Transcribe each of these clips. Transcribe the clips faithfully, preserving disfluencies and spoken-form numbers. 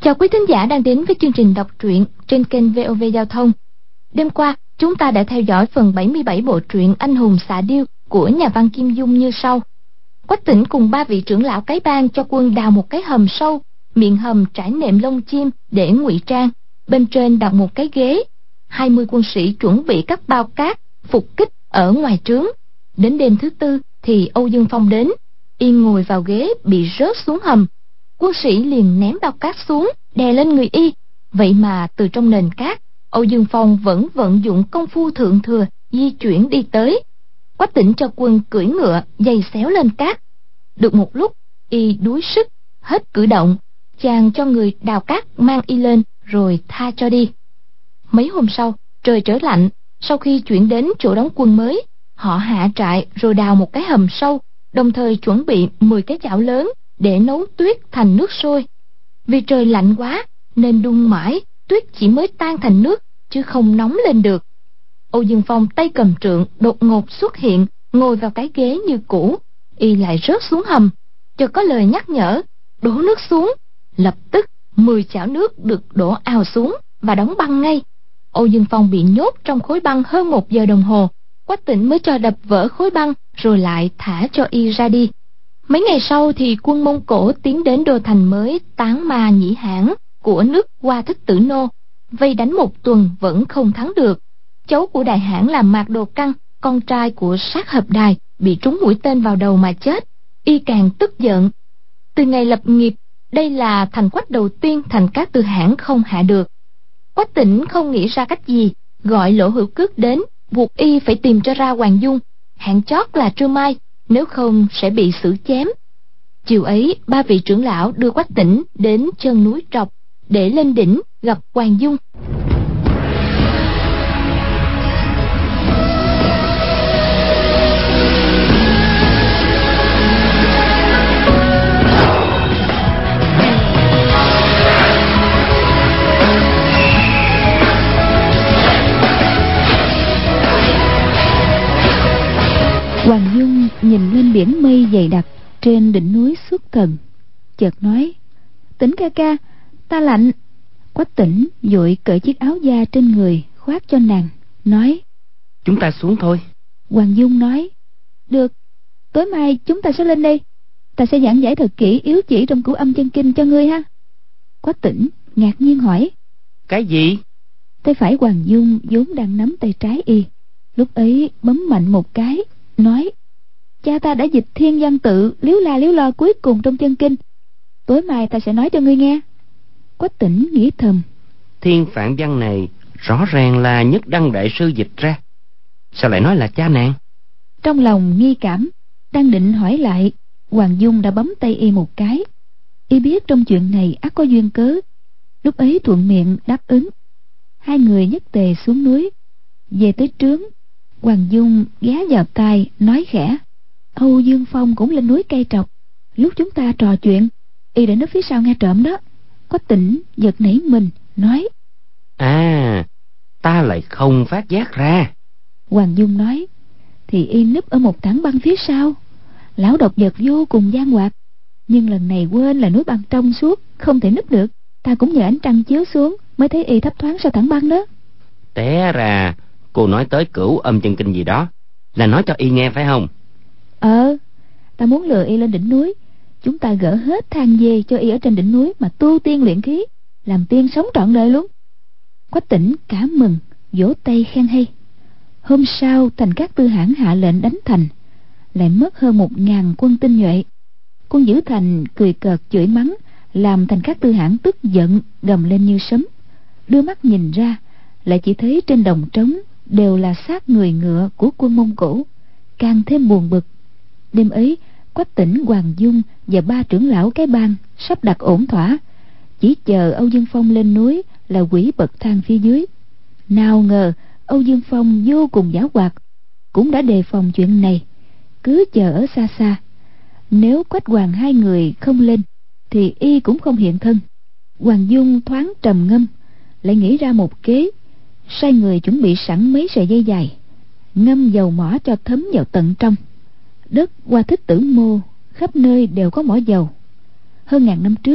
Chào quý thính giả đang đến với chương trình đọc truyện trên kênh vê o vê Giao thông. Đêm qua, chúng ta đã theo dõi phần bảy mươi bảy bộ truyện Anh hùng xạ điêu của nhà văn Kim Dung như sau. Quách Tĩnh cùng ba vị trưởng lão cái bang cho quân đào một cái hầm sâu, miệng hầm trải nệm lông chim để ngụy trang, bên trên đặt một cái ghế. Hai mươi quân sĩ chuẩn bị các bao cát phục kích ở ngoài trướng. Đến đêm thứ tư thì Âu Dương Phong đến, y ngồi vào ghế bị rớt xuống hầm. Quân sĩ liền ném bao cát xuống đè lên người y. Vậy mà từ trong nền cát, Âu Dương Phong vẫn vận dụng công phu thượng thừa di chuyển đi tới. Quách Tĩnh cho quân cưỡi ngựa giày xéo lên cát. Được một lúc, y đuối sức hết cử động, chàng cho người đào cát mang y lên rồi tha cho đi. Mấy hôm sau, trời trở lạnh. Sau khi chuyển đến chỗ đóng quân mới, họ hạ trại rồi đào một cái hầm sâu, đồng thời chuẩn bị mười cái chảo lớn để nấu tuyết thành nước sôi. Vì trời lạnh quá nên đun mãi, tuyết chỉ mới tan thành nước chứ không nóng lên được. Âu Dương Phong tay cầm trượng đột ngột xuất hiện, ngồi vào cái ghế như cũ. Y lại rớt xuống hầm, chợt có lời nhắc nhở, đổ nước xuống. Lập tức mười chảo nước được đổ ào xuống và đóng băng ngay. Âu Dương Phong bị nhốt trong khối băng hơn một giờ đồng hồ. Quách Tĩnh mới cho đập vỡ khối băng rồi lại thả cho y ra đi. Mấy ngày sau thì quân Mông Cổ tiến đến đô thành mới Tán Ma Nhĩ Hãn của nước Hoa Thích Tử Nô, vây đánh một tuần vẫn không thắng được. Cháu của đại hãn là Mạc Đồ Căng, con trai của Sát Hợp Đài, bị trúng mũi tên vào đầu mà chết. Y càng tức giận. Từ ngày lập nghiệp, đây là thành quách đầu tiên Thành Cát Tư Hãn không hạ được. Quách Tĩnh không nghĩ ra cách gì, gọi Lỗ Hữu Cước đến, buộc y phải tìm cho ra Hoàng Dung, hạn chót là trưa mai, nếu không sẽ bị xử chém. Chiều ấy, ba vị trưởng lão đưa Quách Tĩnh đến chân núi Trọc để lên đỉnh gặp Hoàng Dung. Hoàng Dung nhìn lên biển mây dày đặc trên đỉnh núi Xuất Thần, chợt nói: Tĩnh ca ca, ta lạnh. Quách Tĩnh vội cởi chiếc áo da trên người khoác cho nàng, nói: Chúng ta xuống thôi. Hoàng Dung nói: Được, tối mai chúng ta sẽ lên đây. Ta sẽ giảng giải thật kỹ yếu chỉ trong Cửu Âm Chân Kinh cho ngươi ha. Quách Tĩnh ngạc nhiên hỏi: Cái gì? Tay phải Hoàng Dung vốn đang nắm tay trái y, lúc ấy bấm mạnh một cái, nói: Cha ta đã dịch thiên văn tự liếu la liếu lo cuối cùng trong chân kinh, tối mai ta sẽ nói cho ngươi nghe. Quách Tĩnh nghĩ thầm: Thiên phạn văn này rõ ràng là Nhất Đăng đại sư dịch ra, sao lại nói là cha nàng? Trong lòng nghi cảm, đang định hỏi lại, Hoàng Dung đã bấm tay y một cái. Y biết trong chuyện này ắt có duyên cớ, lúc ấy thuận miệng đáp ứng. Hai người nhất tề xuống núi. Về tới trướng, Hoàng Dung ghé vào tai nói khẽ: Âu Dương Phong cũng lên núi Cây Trọc, lúc chúng ta trò chuyện, y đã núp phía sau nghe trộm đó. Quách Tĩnh giật nảy mình, nói: À, ta lại không phát giác ra. Hoàng Dung nói: Thì y núp ở một tảng băng phía sau. Lão độc vật vô cùng gian hoạt, nhưng lần này quên là núi băng trong suốt, không thể núp được. Ta cũng nhờ ánh trăng chiếu xuống mới thấy y thấp thoáng sau tảng băng đó. Té ra cô nói tới Cửu Âm Chân Kinh gì đó, là nói cho y nghe phải không? Ờ, ta muốn lừa y lên đỉnh núi. Chúng ta gỡ hết than dê cho y ở trên đỉnh núi mà tu tiên luyện khí, làm tiên sống trọn đời luôn. Quách Tĩnh cả mừng, vỗ tay khen hay. Hôm sau Thành Cát Tư Hãn hạ lệnh đánh thành, lại mất hơn một ngàn quân tinh nhuệ. Quân giữ thành cười cợt chửi mắng, làm Thành Cát Tư Hãn tức giận gầm lên như sấm. Đưa mắt nhìn ra, lại chỉ thấy trên đồng trống đều là xác người ngựa của quân Mông Cổ, càng thêm buồn bực. Đêm ấy, Quách Tĩnh, Hoàng Dung và ba trưởng lão cái bang sắp đặt ổn thỏa, chỉ chờ Âu Dương Phong lên núi là quỷ bậc thang phía dưới. Nào ngờ Âu Dương Phong vô cùng giảo hoạt, cũng đã đề phòng chuyện này, cứ chờ ở xa xa. Nếu Quách Hoàng hai người không lên thì y cũng không hiện thân. Hoàng Dung thoáng trầm ngâm, lại nghĩ ra một kế, sai người chuẩn bị sẵn mấy sợi dây dài, ngâm dầu mỏ cho thấm vào tận trong. Đất Hoa Thích Tử Mô khắp nơi đều có mỏ dầu. Hơn ngàn năm trước,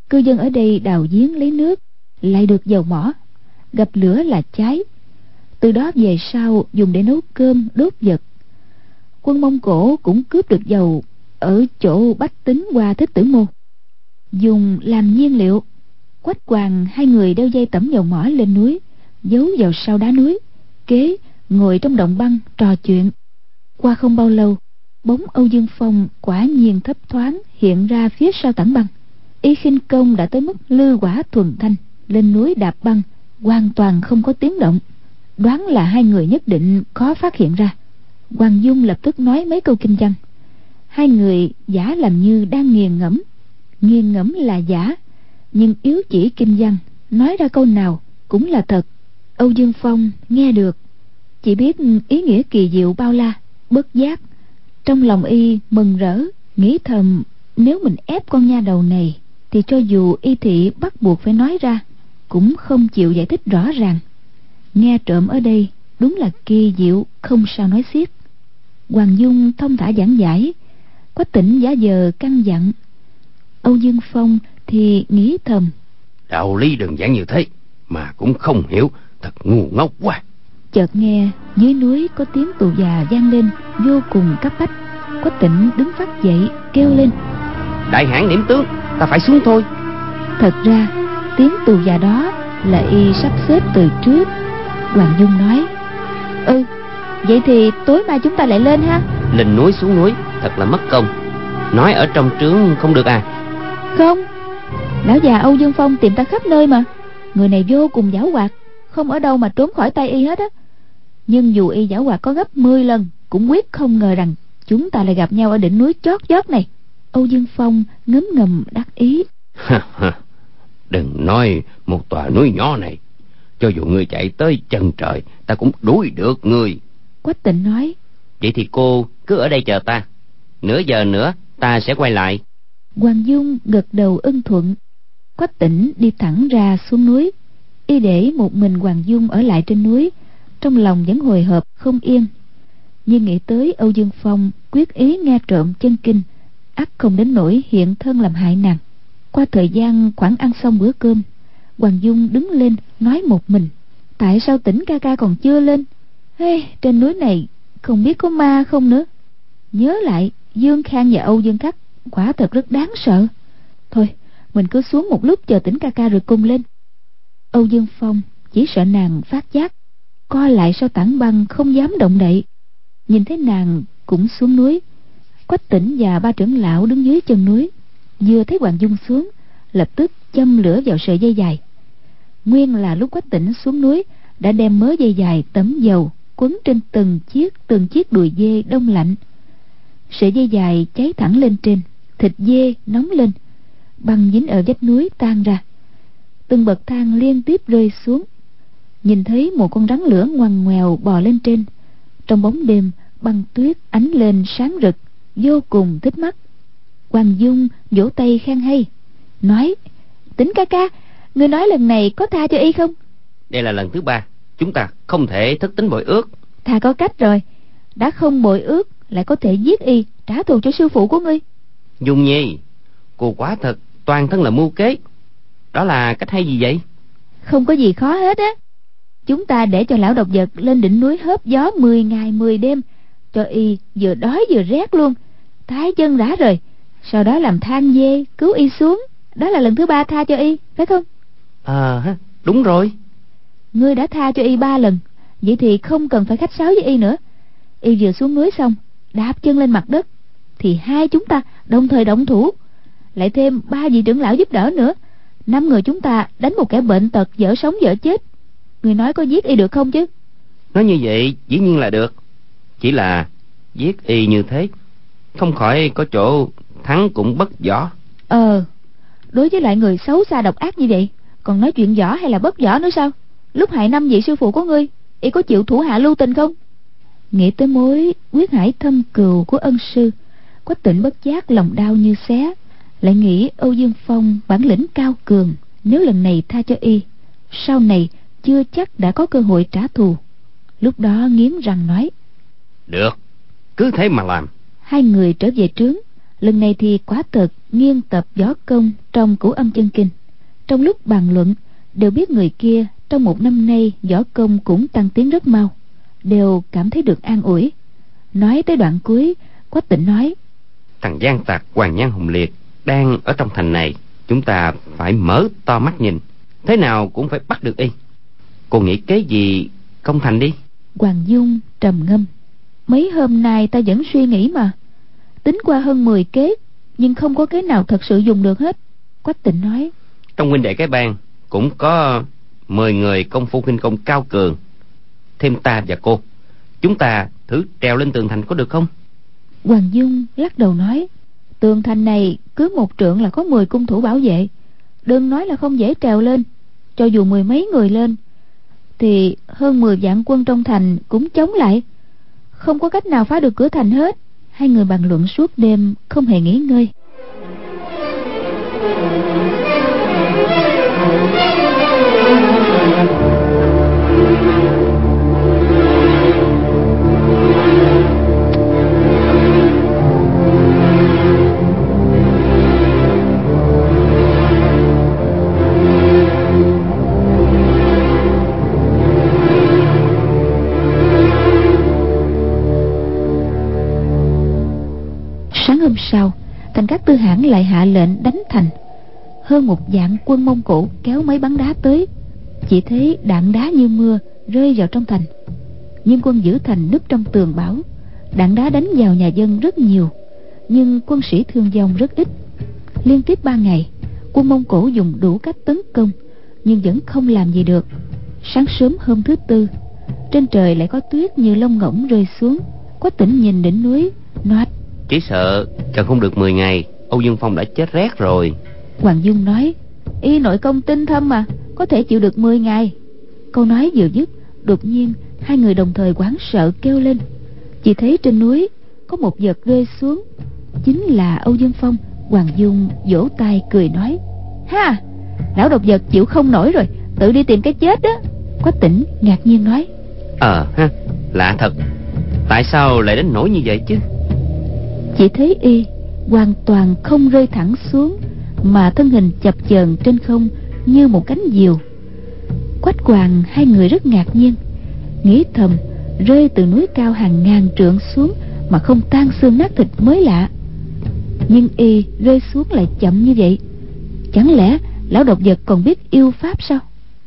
Cư dân ở đây đào giếng lấy nước, lại được dầu mỏ, gặp lửa là cháy. Từ đó về sau dùng để nấu cơm, đốt vật. Quân Mông Cổ cũng cướp được dầu ở chỗ Bách Tính qua Thích Tử Môn, dùng làm nhiên liệu. Quách Hoàng hai người đeo dây tẩm dầu mỏ lên núi, giấu vào sau đá núi, kế ngồi trong động băng trò chuyện. Qua không bao lâu, bóng Âu Dương Phong quả nhiên thấp thoáng hiện ra phía sau tảng băng. Y khinh công đã tới mức lư quả thuần thanh, lên núi đạp băng hoàn toàn không có tiếng động, đoán là hai người nhất định khó phát hiện ra. Hoàng Dung lập tức nói mấy câu kinh văn. Hai người giả làm như đang nghiền ngẫm. Nghiền ngẫm là giả, nhưng yếu chỉ kinh văn, nói ra câu nào cũng là thật. Âu Dương Phong nghe được, chỉ biết ý nghĩa kỳ diệu bao la, bất giác trong lòng y mừng rỡ, nghĩ thầm nếu mình ép con nha đầu này thì cho dù y thị bắt buộc phải nói ra cũng không chịu giải thích rõ ràng. Nghe trộm ở đây đúng là kỳ diệu không sao nói xiết. Hoàng Dung thông thả giảng giải, Quách Tỉnh giả vờ căn dặn. Âu Dương Phong thì nghĩ thầm, đạo lý đơn giản như thế mà cũng không hiểu, thật ngu ngốc quá. Chợt nghe dưới núi có tiếng tù già vang lên vô cùng cấp bách. Quách Tỉnh đứng phát dậy kêu lên, đại hãn điểm tướng, ta phải xuống thôi. Thật ra tiếng tù già đó là y sắp xếp từ trước. Hoàng Dung nói, Ừ, vậy thì tối mai chúng ta lại lên ha. Lên núi xuống núi thật là mất công. Nói ở trong trướng không được à? Không, lão già Âu Dương Phong tìm ta khắp nơi mà. Người này vô cùng giảo hoạt, không ở đâu mà trốn khỏi tay y hết á. Nhưng dù y giảo hoạt có gấp mười lần, cũng quyết không ngờ rằng chúng ta lại gặp nhau ở đỉnh núi chót vót này. Âu Dương Phong ngấm ngầm đắc ý. Đừng nói một tòa núi nhỏ này, cho dù ngươi chạy tới chân trời, ta cũng đuổi được ngươi. Quách Tịnh nói, vậy thì cô cứ ở đây chờ ta, nửa giờ nữa ta sẽ quay lại. Hoàng Dung gật đầu ưng thuận. Quách Tĩnh đi thẳng ra xuống núi. Y để một mình Hoàng Dung ở lại trên núi, trong lòng vẫn hồi hộp không yên. Nhưng nghĩ tới Âu Dương Phong quyết ý nghe trộm chân kinh, ắt không đến nỗi hiện thân làm hại nàng. Qua thời gian khoảng ăn xong bữa cơm, Hoàng Dung đứng lên nói một mình, tại sao Tĩnh ca ca còn chưa lên? Hey, trên núi này không biết có ma không nữa. Nhớ lại Dương Khang và Âu Dương Khắc quả thật rất đáng sợ. Thôi mình cứ xuống một lúc chờ Tĩnh ca ca rồi cùng lên. Âu Dương Phong chỉ sợ nàng phát giác, co lại sau tảng băng không dám động đậy. Nhìn thấy nàng cũng xuống núi, Quách Tĩnh và ba trưởng lão đứng dưới chân núi, vừa thấy Hoàng Dung xuống lập tức châm lửa vào sợi dây dài. Nguyên là lúc Quách Tĩnh xuống núi đã đem mớ dây dài tẩm dầu quấn trên từng chiếc từng chiếc đùi dê đông lạnh. Sợi dây dài cháy thẳng lên trên, thịt dê nóng lên, băng dính ở vách núi tan ra, từng bậc thang liên tiếp rơi xuống. Nhìn thấy một con rắn lửa ngoằn ngoèo bò lên trên. Trong bóng đêm băng tuyết ánh lên sáng rực, vô cùng thích mắt. Hoàng Dung vỗ tay khen hay, nói, Tĩnh ca ca, ngươi nói lần này có tha cho y không? Đây là lần thứ ba, chúng ta không thể thất tín bội ước. Thà có cách rồi, đã không bội ước lại có thể giết y trả thù cho sư phụ của ngươi. Dung Nhi, cô quả thật toàn thân là mưu kế. Đó là cách hay gì vậy? Không có gì khó hết á. Chúng ta để cho lão độc vật lên đỉnh núi hớp gió mười ngày mười đêm, cho y vừa đói vừa rét luôn, thái chân rã rời. Sau đó làm than dê cứu y xuống. Đó là lần thứ ba tha cho y, phải không? À đúng rồi. Ngươi đã tha cho y ba lần, vậy thì không cần phải khách sáo với y nữa. Y vừa xuống núi xong đạp chân lên mặt đất thì hai chúng ta đồng thời động thủ, lại thêm ba vị trưởng lão giúp đỡ nữa. Năm người chúng ta đánh một kẻ bệnh tật dở sống dở chết. Người nói có giết y được không chứ? Nói như vậy dĩ nhiên là được. Chỉ là giết y như thế không khỏi có chỗ thắng cũng bất võ. Ờ, đối với lại người xấu xa độc ác như vậy còn nói chuyện võ hay là bất võ nữa sao? Lúc hại năm vị sư phụ của ngươi, y có chịu thủ hạ lưu tình không? Nghĩ tới mối quyết hải thâm cừu của ân sư, Quách Tịnh bất giác lòng đau như xé. Lại nghĩ Âu Dương Phong bản lĩnh cao cường, nếu lần này tha cho y, sau này chưa chắc đã có cơ hội trả thù. Lúc đó nghiến răng nói, được, cứ thế mà làm. Hai người trở về trướng, Lần này thì quả thật nghiên tập võ công trong Cửu Âm Chân Kinh. Trong lúc bàn luận đều biết người kia trong một năm nay võ công cũng tăng tiến rất mau, đều cảm thấy được an ủi. Nói tới đoạn cuối, Quách Tĩnh nói: Thằng gian tặc Hoàn Nhan Hùng Liệt đang ở trong thành này, chúng ta phải mở to mắt nhìn, thế nào cũng phải bắt được y. Cô nghĩ kế gì công thành đi. Hoàng Dung trầm ngâm: Mấy hôm nay ta vẫn suy nghĩ mà, tính qua hơn mười kế, nhưng không có kế nào thật sự dùng được hết. Quách Tĩnh nói: Trong huynh đệ cái bang cũng có mười người công phu khinh công cao cường, thêm ta và cô, chúng ta thử trèo lên tường thành có được không? Hoàng Dung lắc đầu nói: Tường thành này cứ một trượng là có mười cung thủ bảo vệ, đừng nói là không dễ trèo lên. Cho dù mười mấy người lên thì hơn mười vạn quân trong thành cũng chống lại, không có cách nào phá được cửa thành hết. Hai người bàn luận suốt đêm không hề nghỉ ngơi. Sáng hôm sau, Thành Các Tư Hãn lại hạ lệnh đánh thành. Hơn một vạn quân Mông Cổ kéo mấy bắn đá tới, chỉ thấy đạn đá như mưa rơi vào trong thành. Nhưng quân giữ thành núp trong tường bảo, đạn đá đánh vào nhà dân rất nhiều, nhưng quân sĩ thương vong rất ít. Liên tiếp ba ngày, quân Mông Cổ dùng đủ cách tấn công, nhưng vẫn không làm gì được. Sáng sớm hôm thứ tư, trên trời lại có tuyết như lông ngỗng rơi xuống. Quách Tĩnh nhìn đỉnh núi nói: Chỉ sợ cần không được mười ngày, Âu Dương Phong đã chết rét rồi. Hoàng Dung nói: Y nội công tinh thâm mà, có thể chịu được mười ngày. Câu nói vừa dứt, đột nhiên hai người đồng thời hoảng sợ kêu lên. Chỉ thấy trên núi có một vật rơi xuống, chính là Âu Dương Phong. Hoàng Dung vỗ tay cười nói: Ha, lão độc vật chịu không nổi rồi, tự đi tìm cái chết đó. Quách Tĩnh ngạc nhiên nói: Ờ ha, lạ thật, tại sao lại đến nỗi như vậy chứ? Chỉ thấy y hoàn toàn không rơi thẳng xuống, mà thân hình chập chờn trên không như một cánh diều. Quách Hoàng hai người rất ngạc nhiên, nghĩ thầm rơi từ núi cao hàng ngàn trượng xuống mà không tan xương nát thịt mới lạ. Nhưng y rơi xuống lại chậm như vậy, chẳng lẽ lão độc vật còn biết yêu pháp sao?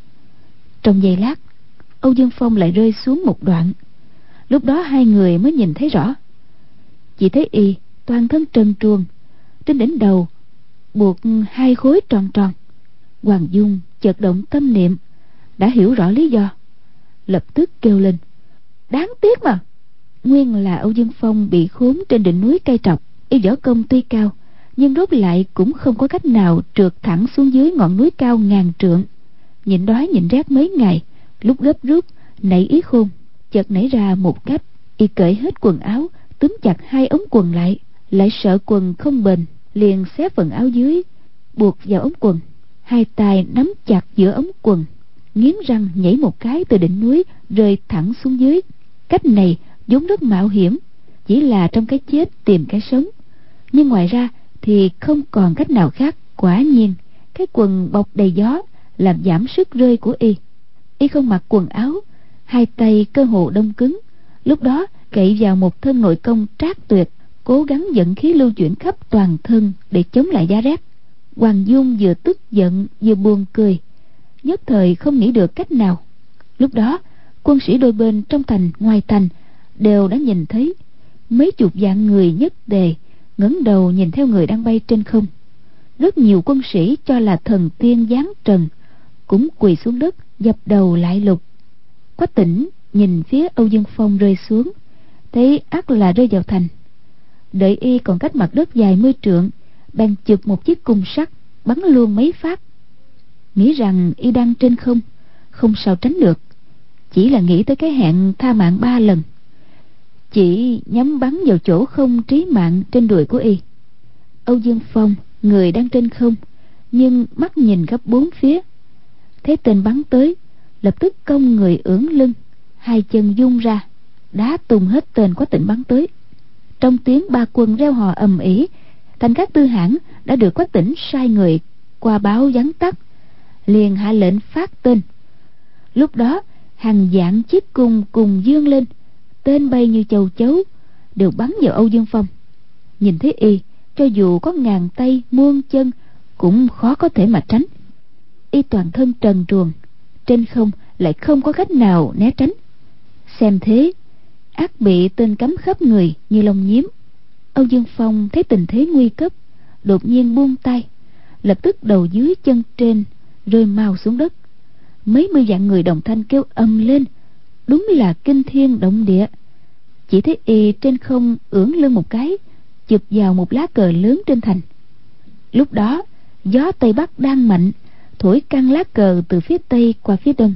Trong giây lát, Âu Dương Phong lại rơi xuống một đoạn. Lúc đó hai người mới nhìn thấy rõ. Chỉ thấy y toàn thân trần truồng, trên đỉnh đầu buộc hai khối tròn tròn. Hoàng Dung chợt động tâm niệm, đã hiểu rõ lý do, lập tức kêu lên: Đáng tiếc mà! Nguyên là Âu Dương Phong bị khốn trên đỉnh núi cây trọc. Y võ công tuy cao, nhưng rốt lại cũng không có cách nào trượt thẳng xuống dưới ngọn núi cao ngàn trượng. Nhịn đói nhịn rét mấy ngày, lúc gấp rút nảy ý khôn, chợt nảy ra một cách. Y cởi hết quần áo, túm chặt hai ống quần lại, lại sợ quần không bền, liền xé phần áo dưới buộc vào ống quần, hai tay nắm chặt giữa ống quần, nghiến răng nhảy một cái từ đỉnh núi rơi thẳng xuống dưới. Cách này vốn rất mạo hiểm, chỉ là trong cái chết tìm cái sống, nhưng ngoài ra thì không còn cách nào khác. Quả nhiên cái quần bọc đầy gió làm giảm sức rơi của y. Y không mặc quần áo, hai tay cơ hồ đông cứng, lúc đó cậy vào một thân nội công trác tuyệt, cố gắng dẫn khí lưu chuyển khắp toàn thân để chống lại giá rét. Hoàng Dung vừa tức giận vừa buồn cười, nhất thời không nghĩ được cách nào. Lúc đó quân sĩ đôi bên trong thành ngoài thành đều đã nhìn thấy mấy chục vạn người nhất tề ngẩng đầu nhìn theo người đang bay trên không. Rất nhiều quân sĩ cho là thần tiên giáng trần cũng quỳ xuống đất dập đầu lại lục. Quách Tĩnh nhìn phía Âu Dương Phong rơi xuống, thấy ắt là rơi vào thành. Đợi y còn cách mặt đất dài mươi trượng, bèn chụp một chiếc cung sắt bắn luôn mấy phát. Nghĩ rằng y đang trên không, không sao tránh được, chỉ là nghĩ tới cái hẹn tha mạng ba lần, chỉ nhắm bắn vào chỗ không trí mạng trên đùi của y. Âu Dương Phong người đang trên không, nhưng mắt nhìn khắp bốn phía, thấy tên bắn tới, lập tức cong người ưỡn lưng, hai chân vung ra đá tung hết tên Quách Tĩnh bắn tới. Trong tiếng ba quân reo hò ầm ĩ, Thành Các Tư Hãn đã được Quách Tĩnh sai người qua báo vắn tắt, liền hạ lệnh phát tên. Lúc đó hàng vạn chiếc cung cùng dương lên, tên bay như châu chấu, đều bắn vào Âu Dương Phong. Nhìn thấy y, cho dù có ngàn tay muôn chân cũng khó có thể mà tránh. Y toàn thân trần truồng, trên không lại không có cách nào né tránh. Xem thế, ắt bị tên cắm khắp người như lông nhím. Âu Dương Phong thấy tình thế nguy cấp, đột nhiên buông tay, lập tức đầu dưới chân trên rơi mau xuống đất. Mấy mươi vạn người đồng thanh kêu ầm lên, đúng là kinh thiên động địa. Chỉ thấy y trên không ưỡn lưng một cái, chụp vào một lá cờ lớn trên thành. Lúc đó gió tây bắc đang mạnh, thổi căng lá cờ từ phía tây qua phía đông.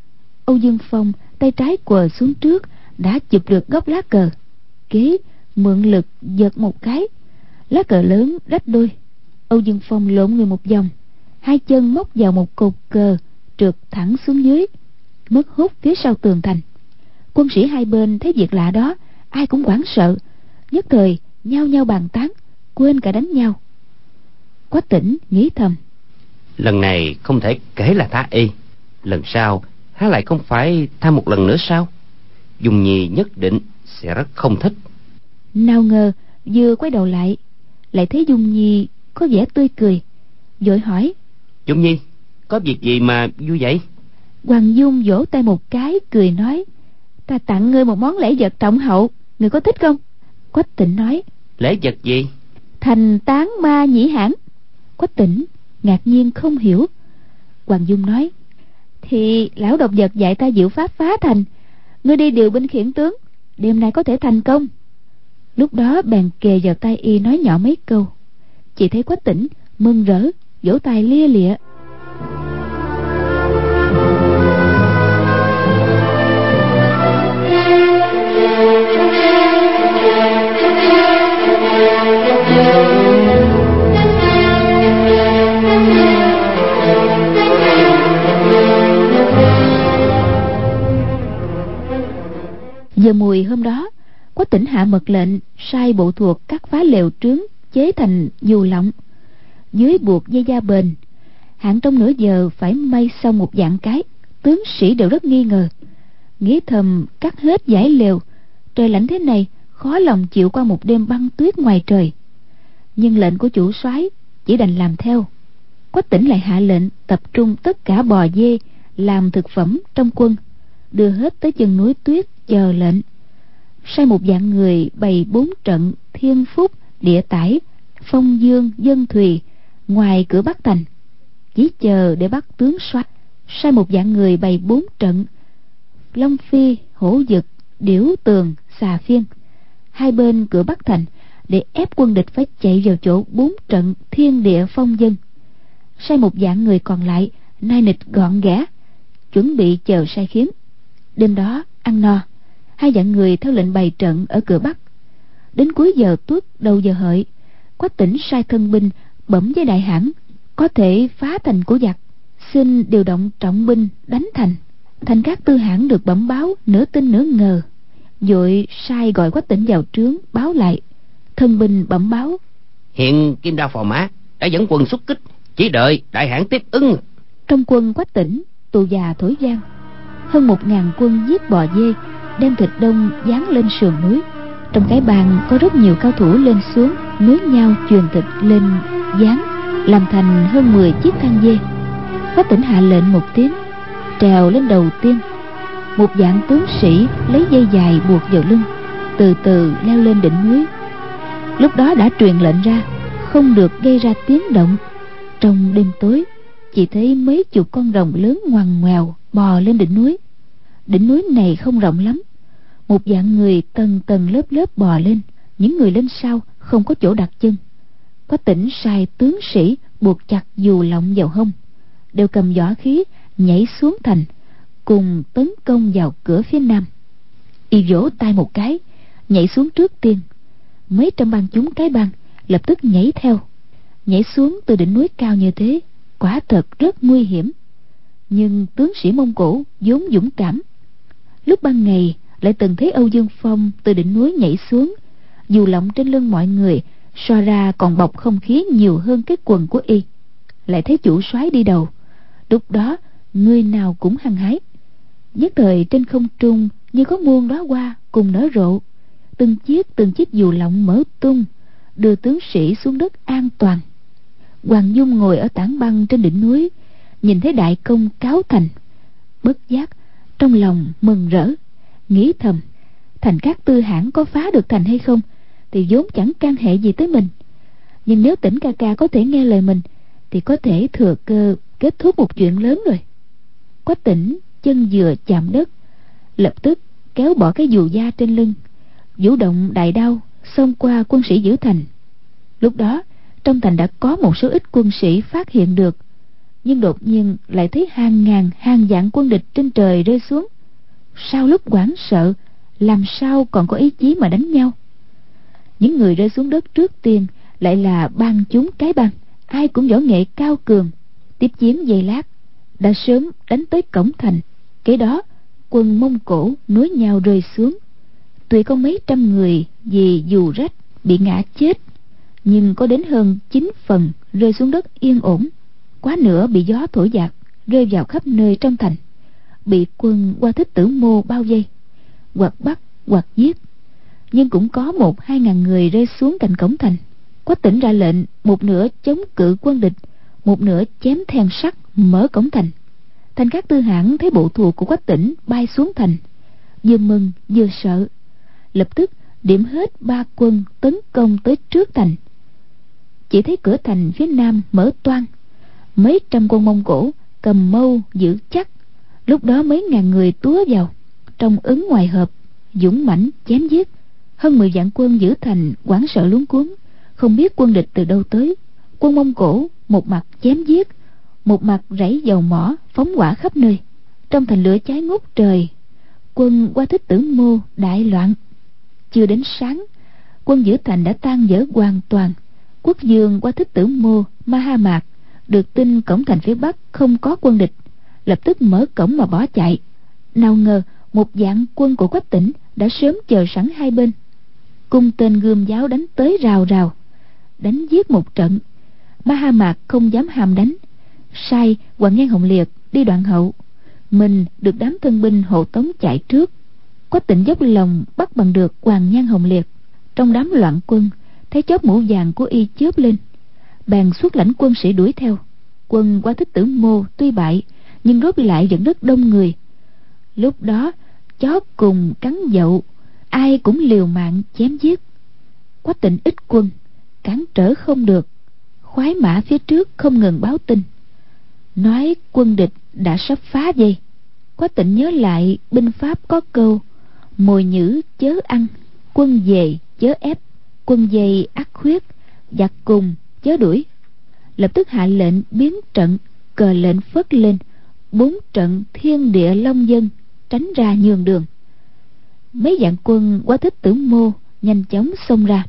Âu Dương Phong tay trái quờ xuống trước, đã chụp được góc lá cờ, kế mượn lực giật một cái, lá cờ lớn rách đôi. Âu Dương Phong lộn người một vòng, hai chân móc vào một cột cờ, trượt thẳng xuống dưới, mất hút phía sau tường thành. Quân sĩ hai bên thấy việc lạ đó, ai cũng hoảng sợ, nhất thời nhao nhao bàn tán, quên cả đánh nhau. Quách Tĩnh nghĩ thầm, lần này không thể kể là tha y, lần sau há lại không phải tha một lần nữa sao? Dung Nhi nhất định sẽ rất không thích. Nào ngờ vừa quay đầu lại, lại thấy Dung Nhi có vẻ tươi cười, vội hỏi, Dung Nhi, có việc gì mà vui vậy? Hoàng Dung vỗ tay một cái, cười nói, ta tặng ngươi một món lễ vật trọng hậu, ngươi có thích không? Quách Tĩnh nói, lễ vật gì? Thành Tán Ma Nhĩ Hãn. Quách Tĩnh ngạc nhiên không hiểu. Hoàng Dung nói, thì lão độc vật dạy ta diệu pháp phá thành, ngươi đi điều binh khiển tướng, đêm nay có thể thành công. Lúc đó bèn kề vào tai y nói nhỏ mấy câu. Chỉ thấy Quách Tĩnh mừng rỡ, vỗ tay lia lịa. Giờ mùi hôm đó, Quách Tĩnh hạ mật lệnh sai bộ thuộc cắt phá lều trướng chế thành dù lọng, dưới buộc dây da bền, hạn trong nửa giờ phải may xong một vạn cái. Tướng sĩ đều rất nghi ngờ, nghĩ thầm cắt hết dải lều, trời lạnh thế này khó lòng chịu qua một đêm băng tuyết ngoài trời. Nhưng lệnh của chủ soái chỉ đành làm theo. Quách Tĩnh lại hạ lệnh tập trung tất cả bò dê làm thực phẩm trong quân, đưa hết tới chân núi tuyết chờ lệnh. Sai một vạn người bày bốn trận Thiên Phúc, Địa Tải, Phong Dương, Dân Thùy ngoài cửa Bắc thành, chỉ chờ để bắt tướng soái. Sai một vạn người bày bốn trận Long Phi, Hổ Dực, Điểu Tường, Xà Phiên hai bên cửa Bắc thành, để ép quân địch phải chạy vào chỗ bốn trận Thiên Địa, Phong Dân. Sai một vạn người còn lại nai nịch gọn ghẽ, chuẩn bị chờ sai khiến. Đêm đó ăn no, hai vạn người theo lệnh bày trận ở cửa Bắc. Đến cuối giờ tuất đầu giờ hợi, Quách Tĩnh sai thân binh bẩm với đại hãn có thể phá thành của giặc, xin điều động trọng binh đánh thành. Thành Các Tư Hãn được bẩm báo nửa tin nửa ngờ, vội sai gọi Quách Tĩnh vào trướng báo lại. Thân binh bẩm báo, hiện Kim Đao Phò Mã đã dẫn quân xuất kích, chỉ đợi đại hãn tiếp ứng. Trong quân Quách Tĩnh tù già thổi vang, hơn một ngàn quân giết bò dê, đem thịt đông dán lên sườn núi. Trong cái bàn có rất nhiều cao thủ lên xuống nối nhau truyền thịt lên dán, làm thành hơn mười chiếc thang dê. Quách Tĩnh hạ lệnh một tiếng, trèo lên đầu tiên. Một vạn tướng sĩ lấy dây dài buộc vào lưng, từ từ leo lên đỉnh núi. Lúc đó đã truyền lệnh ra, không được gây ra tiếng động. Trong đêm tối, chỉ thấy mấy chục con rồng lớn ngoằn ngoèo bò lên đỉnh núi. Đỉnh núi này không rộng lắm, một vạn người tầng tầng lớp lớp bò lên. Những người lên sau không có chỗ đặt chân. Quách Tĩnh sai tướng sĩ buộc chặt dù lọng vào hông, đều cầm võ khí nhảy xuống thành, cùng tấn công vào cửa phía nam. Y vỗ tay một cái, nhảy xuống trước tiên. Mấy trăm bang chúng cái bang lập tức nhảy theo. Nhảy xuống từ đỉnh núi cao như thế quả thật rất nguy hiểm, nhưng tướng sĩ Mông Cổ vốn dũng cảm. Lúc ban ngày lại từng thấy Âu Dương Phong từ đỉnh núi nhảy xuống, dù lọng trên lưng mọi người so ra còn bọc không khí nhiều hơn cái quần của y. Lại thấy chủ soái đi đầu, lúc đó người nào cũng hăng hái. Nhất thời trên không trung như có muôn đóa hoa cùng nở rộ, từng chiếc từng chiếc dù lọng mở tung, đưa tướng sĩ xuống đất an toàn. Hoàng Dung ngồi ở tảng băng trên đỉnh núi, nhìn thấy đại công cáo thành, bất giác trong lòng mừng rỡ, nghĩ thầm: thành các tư hãn có phá được thành hay không thì vốn chẳng can hệ gì tới mình, nhưng nếu Tĩnh ca ca có thể nghe lời mình thì có thể thừa cơ kết thúc một chuyện lớn rồi. Quách Tĩnh chân vừa chạm đất, lập tức kéo bỏ cái dù da trên lưng, vũ động đại đao xông qua quân sĩ giữ thành. Lúc đó trong thành đã có một số ít quân sĩ phát hiện được, nhưng đột nhiên lại thấy hàng ngàn hàng vạn quân địch trên trời rơi xuống. Sau lúc hoảng sợ, làm sao còn có ý chí mà đánh nhau. Những người rơi xuống đất trước tiên lại là bang chúng cái bang, ai cũng võ nghệ cao cường. Tiếp chiến giây lát đã sớm đánh tới cổng thành. Kế đó quân Mông Cổ nối nhau rơi xuống. Tuy có mấy trăm người vì dù rách bị ngã chết, nhưng có đến hơn chín phần rơi xuống đất yên ổn. Quá nửa bị gió thổi dạt rơi vào khắp nơi trong thành, bị quân Hoa Thích Tử Mô bao vây, hoặc bắt hoặc giết. Nhưng cũng có một hai ngàn người rơi xuống cạnh cổng thành. Quách Tĩnh ra lệnh một nửa chống cự quân địch, một nửa chém then sắt mở cổng thành. Thành các tư hãn thấy bộ thuộc của Quách Tĩnh bay xuống thành, vừa mừng vừa sợ, lập tức điểm hết ba quân tấn công tới trước thành. Chỉ thấy cửa thành phía nam mở toang, mấy trăm quân Mông Cổ cầm mâu giữ chắc. Lúc đó mấy ngàn người túa vào, trong ứng ngoài hợp, dũng mãnh chém giết. Hơn mười vạn quân giữ thành hoảng sợ luống cuống, không biết quân địch từ đâu tới. Quân Mông Cổ một mặt chém giết, một mặt rảy dầu mỏ phóng hỏa khắp nơi. Trong thành lửa cháy ngút trời, quân Hoa Thích Tử Mô đại loạn. Chưa đến sáng, quân giữ thành đã tan vỡ hoàn toàn. Quốc vương Hoa Thích Tử Mô Ma Ha Mạc được tin cổng thành phía bắc không có quân địch, lập tức mở cổng mà bỏ chạy. Nào ngờ một vạn quân của Quách Tĩnh đã sớm chờ sẵn hai bên, cung tên gươm giáo đánh tới rào rào, đánh giết một trận. Ma Ha Mạc không dám hàm đánh, sai Hoàng Nhan Hồng Liệt đi đoạn hậu, mình được đám thân binh hộ tống chạy trước. Quách Tĩnh dốc lòng bắt bằng được Hoàng Nhan Hồng Liệt. Trong đám loạn quân thấy chóp mũ vàng của y chớp lên, bèn xuất lãnh quân sĩ đuổi theo. Quân Hoa Thích Tử Mô tuy bại, nhưng rốt lại vẫn rất đông người. Lúc đó chó cùng cắn dậu, ai cũng liều mạng chém giết. Quách Tĩnh ít quân, cản trở không được. Khoái mã phía trước không ngừng báo tin, nói quân địch đã sắp phá vây. Quách Tĩnh nhớ lại binh pháp có câu: mồi nhử chớ ăn, quân về chớ ép, quân dây ắt khuyết, giặc cùng chớ đuổi. Lập tức hạ lệnh biến trận, cờ lệnh phất lên, bốn trận thiên địa long dân, tránh ra nhường đường. Mấy vạn quân Hoa Thích Tử Mô nhanh chóng xông ra.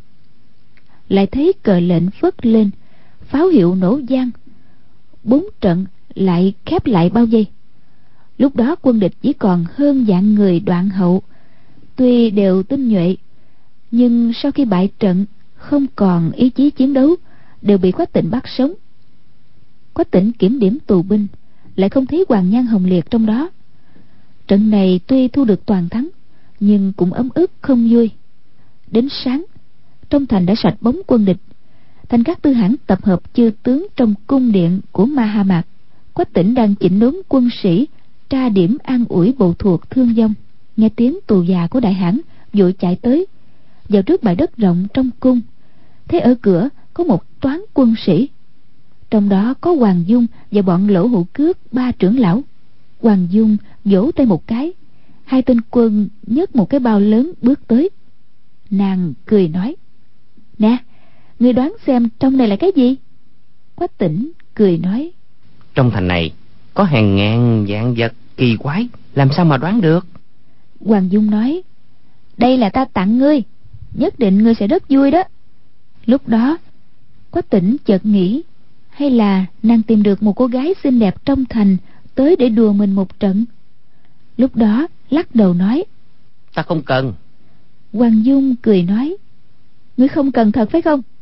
Lại thấy cờ lệnh phất lên, pháo hiệu nổ vang, bốn trận lại khép lại bao vây. Lúc đó quân địch chỉ còn hơn vạn người đoạn hậu, tuy đều tinh nhuệ, nhưng sau khi bại trận không còn ý chí chiến đấu, đều bị Quách Tĩnh bắt sống. Quách Tĩnh kiểm điểm tù binh, lại không thấy Hoàng Nhan Hồng Liệt trong đó. Trận này tuy thu được toàn thắng, nhưng cũng ấm ức không vui. Đến sáng, trong thành đã sạch bóng quân địch. Thành các tư hãn tập hợp chư tướng trong cung điện của Ma Ha Mạc. Quách Tĩnh đang chỉnh đốn quân sĩ, tra điểm an ủi bộ thuộc thương vong. Nghe tiếng tù già của đại hãn, vội chạy tới, vào trước bãi đất rộng trong cung. Thấy ở cửa có một toán quân sĩ, trong đó có Hoàng Dung và bọn Lỗ Hữu Cước ba trưởng lão. Hoàng Dung vỗ tay một cái, hai tên quân nhấc một cái bao lớn bước tới. Nàng cười nói: nè, ngươi đoán xem trong này là cái gì? Quách Tĩnh cười nói: trong thành này có hàng ngàn vạn vật kỳ quái, làm sao mà đoán được? Hoàng Dung nói: đây là ta tặng ngươi, nhất định ngươi sẽ rất vui đó. Lúc đó Quách Tĩnh chợt nghĩ, hay là nàng tìm được một cô gái xinh đẹp trong thành tới để đùa mình một trận. Lúc đó lắc đầu nói: ta không cần. Hoàng Dung cười nói: ngươi không cần thật phải không?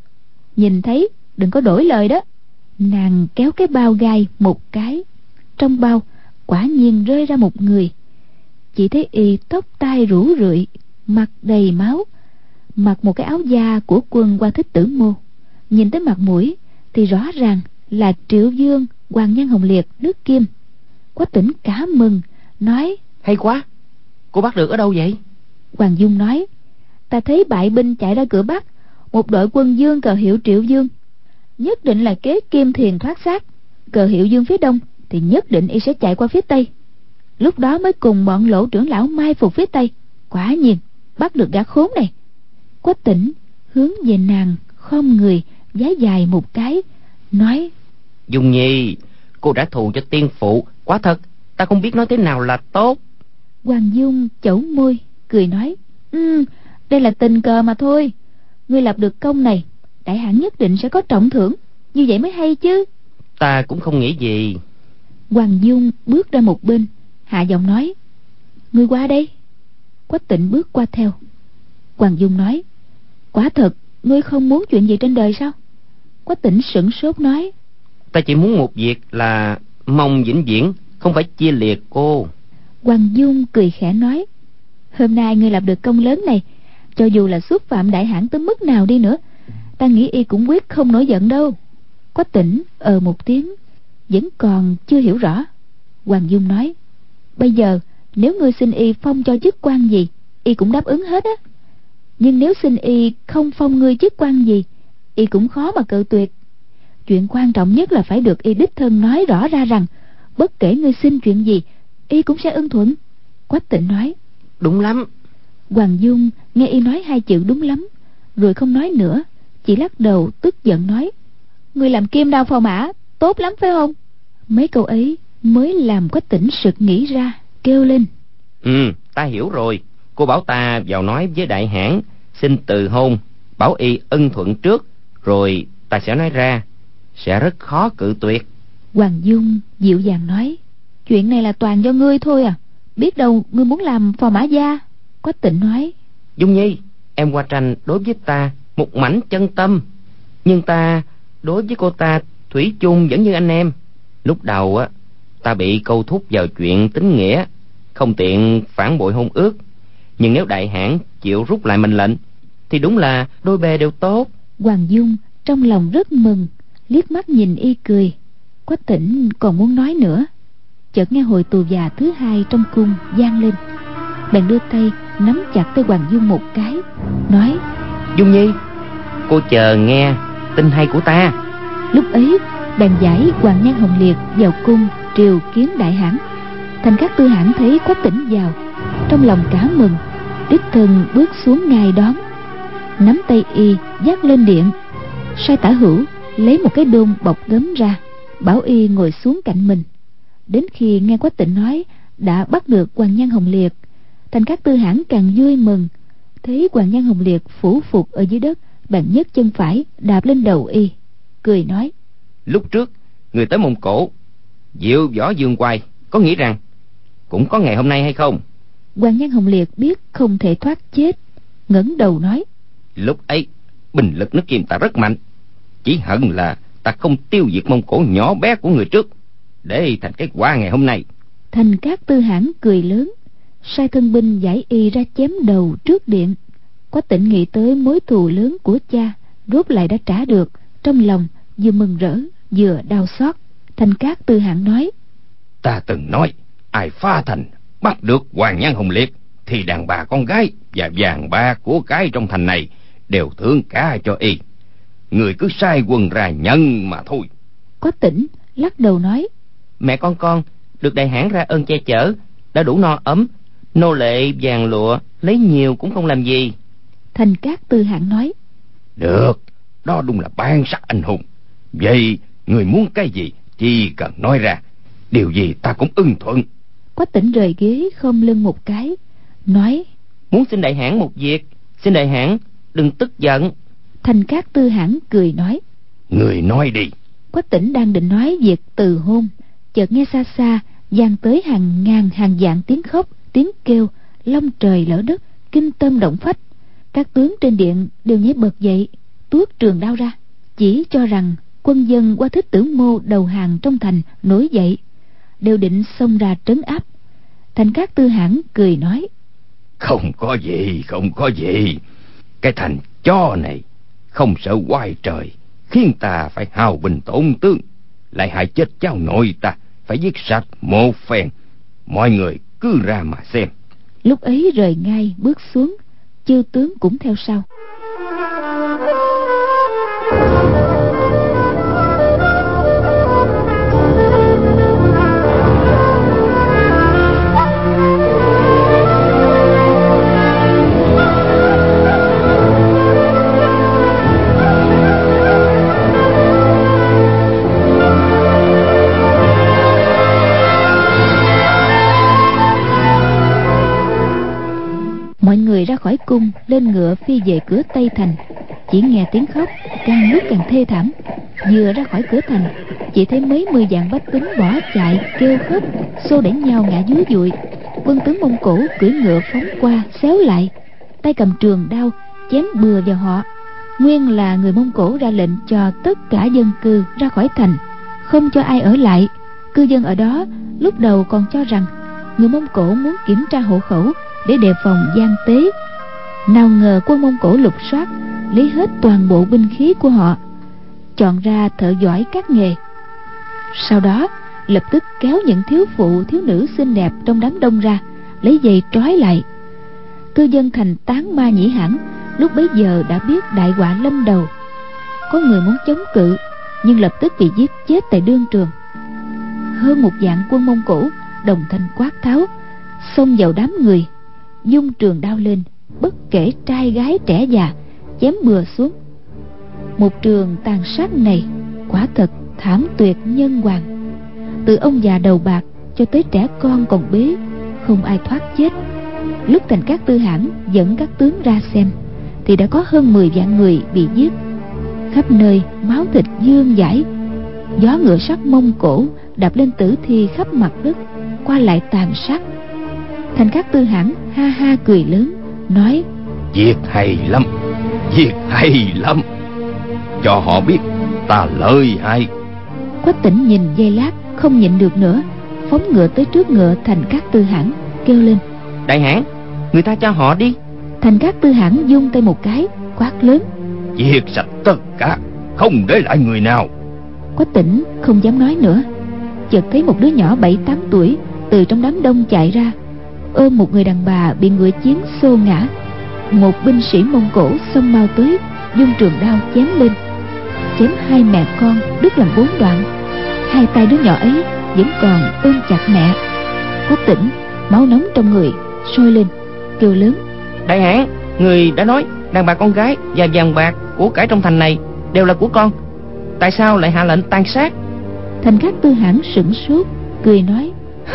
nhìn thấy đừng có đổi lời đó. Nàng kéo cái bao gai một cái, trong bao quả nhiên rơi ra một người. Chỉ thấy y tóc tai rủ rượi, mặt đầy máu, mặc một cái áo da của quân Quan Thích Tử Mô. Nhìn tới mặt mũi thì rõ ràng là Triệu Dương, Hoàng Nhan Hồng Liệt, nước Kim. Quách Tĩnh cả mừng, nói: Hay quá, cô bắt được ở đâu vậy? Hoàng Dung nói: Ta thấy bại binh chạy ra cửa Bắc, một đội quân dương cờ hiệu Triệu Dương, nhất định là kế Kim Thiền thoát xác. Cờ hiệu Dương phía đông thì nhất định y sẽ chạy qua phía tây, lúc đó mới cùng bọn Lỗ trưởng lão mai phục phía tây. Quả nhiên bắt được gã khốn này. Quách Tĩnh hướng về nàng khom người vái dài một cái, nói: Dung Nhi, cô đã thù cho tiên phụ, quả thật ta không biết nói thế nào là tốt. Hoàng Dung chẩu môi cười nói: Ừ, đây là tình cờ mà thôi. Ngươi lập được công này, đại hãn nhất định sẽ có trọng thưởng, như vậy mới hay chứ. Ta cũng không nghĩ gì. Hoàng Dung bước ra một bên, hạ giọng nói: Ngươi qua đây. Quách Tĩnh bước qua theo. Hoàng Dung nói: Quả thật ngươi không muốn chuyện gì trên đời sao? Quách Tĩnh sửng sốt nói: Ta chỉ muốn một việc là mong vĩnh viễn không phải chia liệt cô. Hoàng Dung cười khẽ nói: Hôm nay ngươi lập được công lớn này, cho dù là xúc phạm đại hãn tới mức nào đi nữa, ta nghĩ y cũng quyết không nổi giận đâu. Quách Tĩnh ờ một tiếng, vẫn còn chưa hiểu rõ. Hoàng Dung nói: Bây giờ nếu ngươi xin y phong cho chức quan gì, y cũng đáp ứng hết á. Nhưng nếu xin y không phong ngươi chức quan gì, y cũng khó mà cự tuyệt. Chuyện quan trọng nhất là phải được y đích thân nói rõ ra rằng bất kể ngươi xin chuyện gì, y cũng sẽ ưng thuận. Quách Tĩnh nói: Đúng lắm. Hoàng Dung nghe y nói hai chữ đúng lắm, rồi không nói nữa, chỉ lắc đầu tức giận nói: Ngươi làm kim đao phò mã tốt lắm phải không? Mấy câu ấy mới làm Quách Tĩnh sực nghĩ ra, kêu lên: Ừ, ta hiểu rồi. Cô bảo ta vào nói với đại hãn xin từ hôn, bảo y ưng thuận trước, rồi ta sẽ nói ra, sẽ rất khó cự tuyệt. Hoàng Dung dịu dàng nói: Chuyện này là toàn do ngươi thôi à, biết đâu ngươi muốn làm phò mã gia. Quách Tĩnh nói: Dung Nhi, em qua tranh đối với ta một mảnh chân tâm, nhưng ta đối với cô ta thủy chung vẫn như anh em. Lúc đầu á, ta bị câu thúc vào chuyện tín nghĩa, không tiện phản bội hôn ước. Nhưng nếu đại hãn chịu rút lại mệnh lệnh thì đúng là đôi bề đều tốt. Hoàng Dung trong lòng rất mừng, liếc mắt nhìn y cười. Quách Tĩnh còn muốn nói nữa, chợt nghe hồi tù già thứ hai trong cung vang lên, bèn đưa tay nắm chặt tay Hoàng Dung một cái, nói: Dung Nhi, cô chờ nghe tin hay của ta. Lúc ấy bèn giải Hoàng Nhan Hồng Liệt vào cung triều kiến đại hãn. Thành các tư hãn thấy Quách Tĩnh vào, trong lòng cả mừng, đích thân bước xuống ngài đón, nắm tay y dắt lên điện, sai tả hữu lấy một cái đôn bọc gấm ra, bảo y ngồi xuống cạnh mình. Đến khi nghe Quách Tĩnh nói đã bắt được Hoàng Nhan Hồng Liệt, Thành các tư hãn càng vui mừng. Thấy Hoàng Nhan Hồng Liệt phủ phục ở dưới đất, bèn nhấc chân phải đạp lên đầu y, cười nói: Lúc trước người tới Mông Cổ diệu võ dương oai, có nghĩ rằng cũng có ngày hôm nay hay không? Hoàng Nhan Hồng Liệt biết không thể thoát chết, ngẩng đầu nói: Lúc ấy binh lực nước Kim ta rất mạnh, chỉ hận là ta không tiêu diệt Mông Cổ nhỏ bé của người trước, để thành cái quả ngày hôm nay. Thành các tư hãn cười lớn, sai thân binh giải y ra chém đầu trước điện. Quách Tĩnh nghĩ tới mối thù lớn của cha rốt lại đã trả được, trong lòng vừa mừng rỡ vừa đau xót. Thành các tư hãn nói: Ta từng nói ai phá thành bắt được Hoàng Nhan Hồng Liệt thì đàn bà con gái và vàng bạc của cái trong thành này đều thưởng cả cho y. Người cứ sai quân ra nhận mà thôi. Quách Tĩnh lắc đầu nói: Mẹ con con được đại hãn ra ơn che chở, đã đủ no ấm. Nô lệ vàng lụa lấy nhiều cũng không làm gì. Thành các tư hãn nói: Được, đó đúng là bản sắc anh hùng. Vậy người muốn cái gì chỉ cần nói ra, điều gì ta cũng ưng thuận. Quách Tĩnh rời ghế khom lưng một cái, nói: Muốn xin đại hãn một việc, xin đại hãn đừng tức giận. Thành các tư hãn cười nói: Người nói đi. Quách Tĩnh đang định nói việc từ hôn, chợt nghe xa xa vang tới hàng ngàn hàng vạn tiếng khóc, tiếng kêu, long trời lở đất, kinh tâm động phách. Các tướng trên điện đều nhảy bật dậy, tuốt trường đao ra. chỉ cho rằng quân dân qua Thích Tử Mô đầu hàng trong thành nổi dậy, đều định xông ra trấn áp. Thành Cát Tư Hãn cười nói: Không có gì, không có gì. Cái thành chó này không sợ oai trời, khiến ta phải hao binh tổn tướng, lại hại chết cháu nội ta, phải giết sạch một phen. Mọi người cứ ra mà xem. Lúc ấy rời ngay bước xuống, chư tướng cũng theo sau. Mọi người ra khỏi cung, lên ngựa phi về cửa Tây thành. Chỉ nghe tiếng khóc càng lúc càng thê thảm. Vừa ra khỏi cửa thành, chỉ thấy mấy mươi vạn bách tính bỏ chạy kêu khóc, xô đẩy nhau ngã dúi dụi. Quân tướng Mông Cổ cưỡi ngựa phóng qua xéo lại, tay cầm trường đao chém bừa vào họ. Nguyên là người Mông Cổ ra lệnh cho tất cả dân cư ra khỏi thành, không cho ai ở lại. Cư dân ở đó lúc đầu còn cho rằng người Mông Cổ muốn kiểm tra hộ khẩu để đề phòng gian tế. Nào ngờ quân Mông Cổ lục soát, lấy hết toàn bộ binh khí của họ, chọn ra thợ giỏi các nghề. Sau đó lập tức kéo những thiếu phụ thiếu nữ xinh đẹp trong đám đông ra, lấy dây trói lại. Cư dân thành Tán Ma Nhĩ Hãn lúc bấy giờ đã biết đại họa lâm đầu. Có người muốn chống cự, nhưng lập tức bị giết chết tại đương trường. Hơn một vạn quân Mông Cổ đồng thanh quát tháo, xông vào đám người, dung trường đao lên, bất kể trai gái trẻ già, chém bừa xuống. Một trường tàn sát này quả thật thảm tuyệt nhân hoàng. Từ ông già đầu bạc cho tới trẻ con còn bế, không ai thoát chết. Lúc Thành Cát Tư Hãn dẫn các tướng ra xem, thì đã có hơn mười vạn người bị giết. Khắp nơi máu thịt vương vãi, gió ngựa sắt Mông Cổ đạp lên tử thi khắp mặt đất, qua lại tàn sát. Thành Cát Tư Hãn ha ha cười lớn, nói: Việc hay lắm, việc hay lắm, cho họ biết ta lợi hại. Quách Tĩnh nhìn giây lát không nhịn được nữa, phóng ngựa tới trước ngựa Thành Cát Tư Hãn, kêu lên: Đại hãn, người ta cho họ đi. Thành Cát Tư Hãn vung tay một cái, quát lớn: Giết sạch tất cả, không để lại người nào. Quách Tĩnh không dám nói nữa. Chợt thấy một đứa nhỏ bảy tám tuổi từ trong đám đông chạy ra, ôm một người đàn bà bị ngựa chiến xô ngã. Một binh sĩ Mông Cổ xông mau tới, dung trường đao chém lên, chém hai mẹ con đứt làm bốn đoạn. Hai tay đứa nhỏ ấy vẫn còn ôm chặt mẹ. Quách Tĩnh máu nóng trong người sôi lên, kêu lớn: Đại hãn, người đã nói đàn bà con gái và vàng bạc của cải trong thành này đều là của con, tại sao lại hạ lệnh tàn sát? Thành Cát Tư Hãn sửng sốt, cười nói: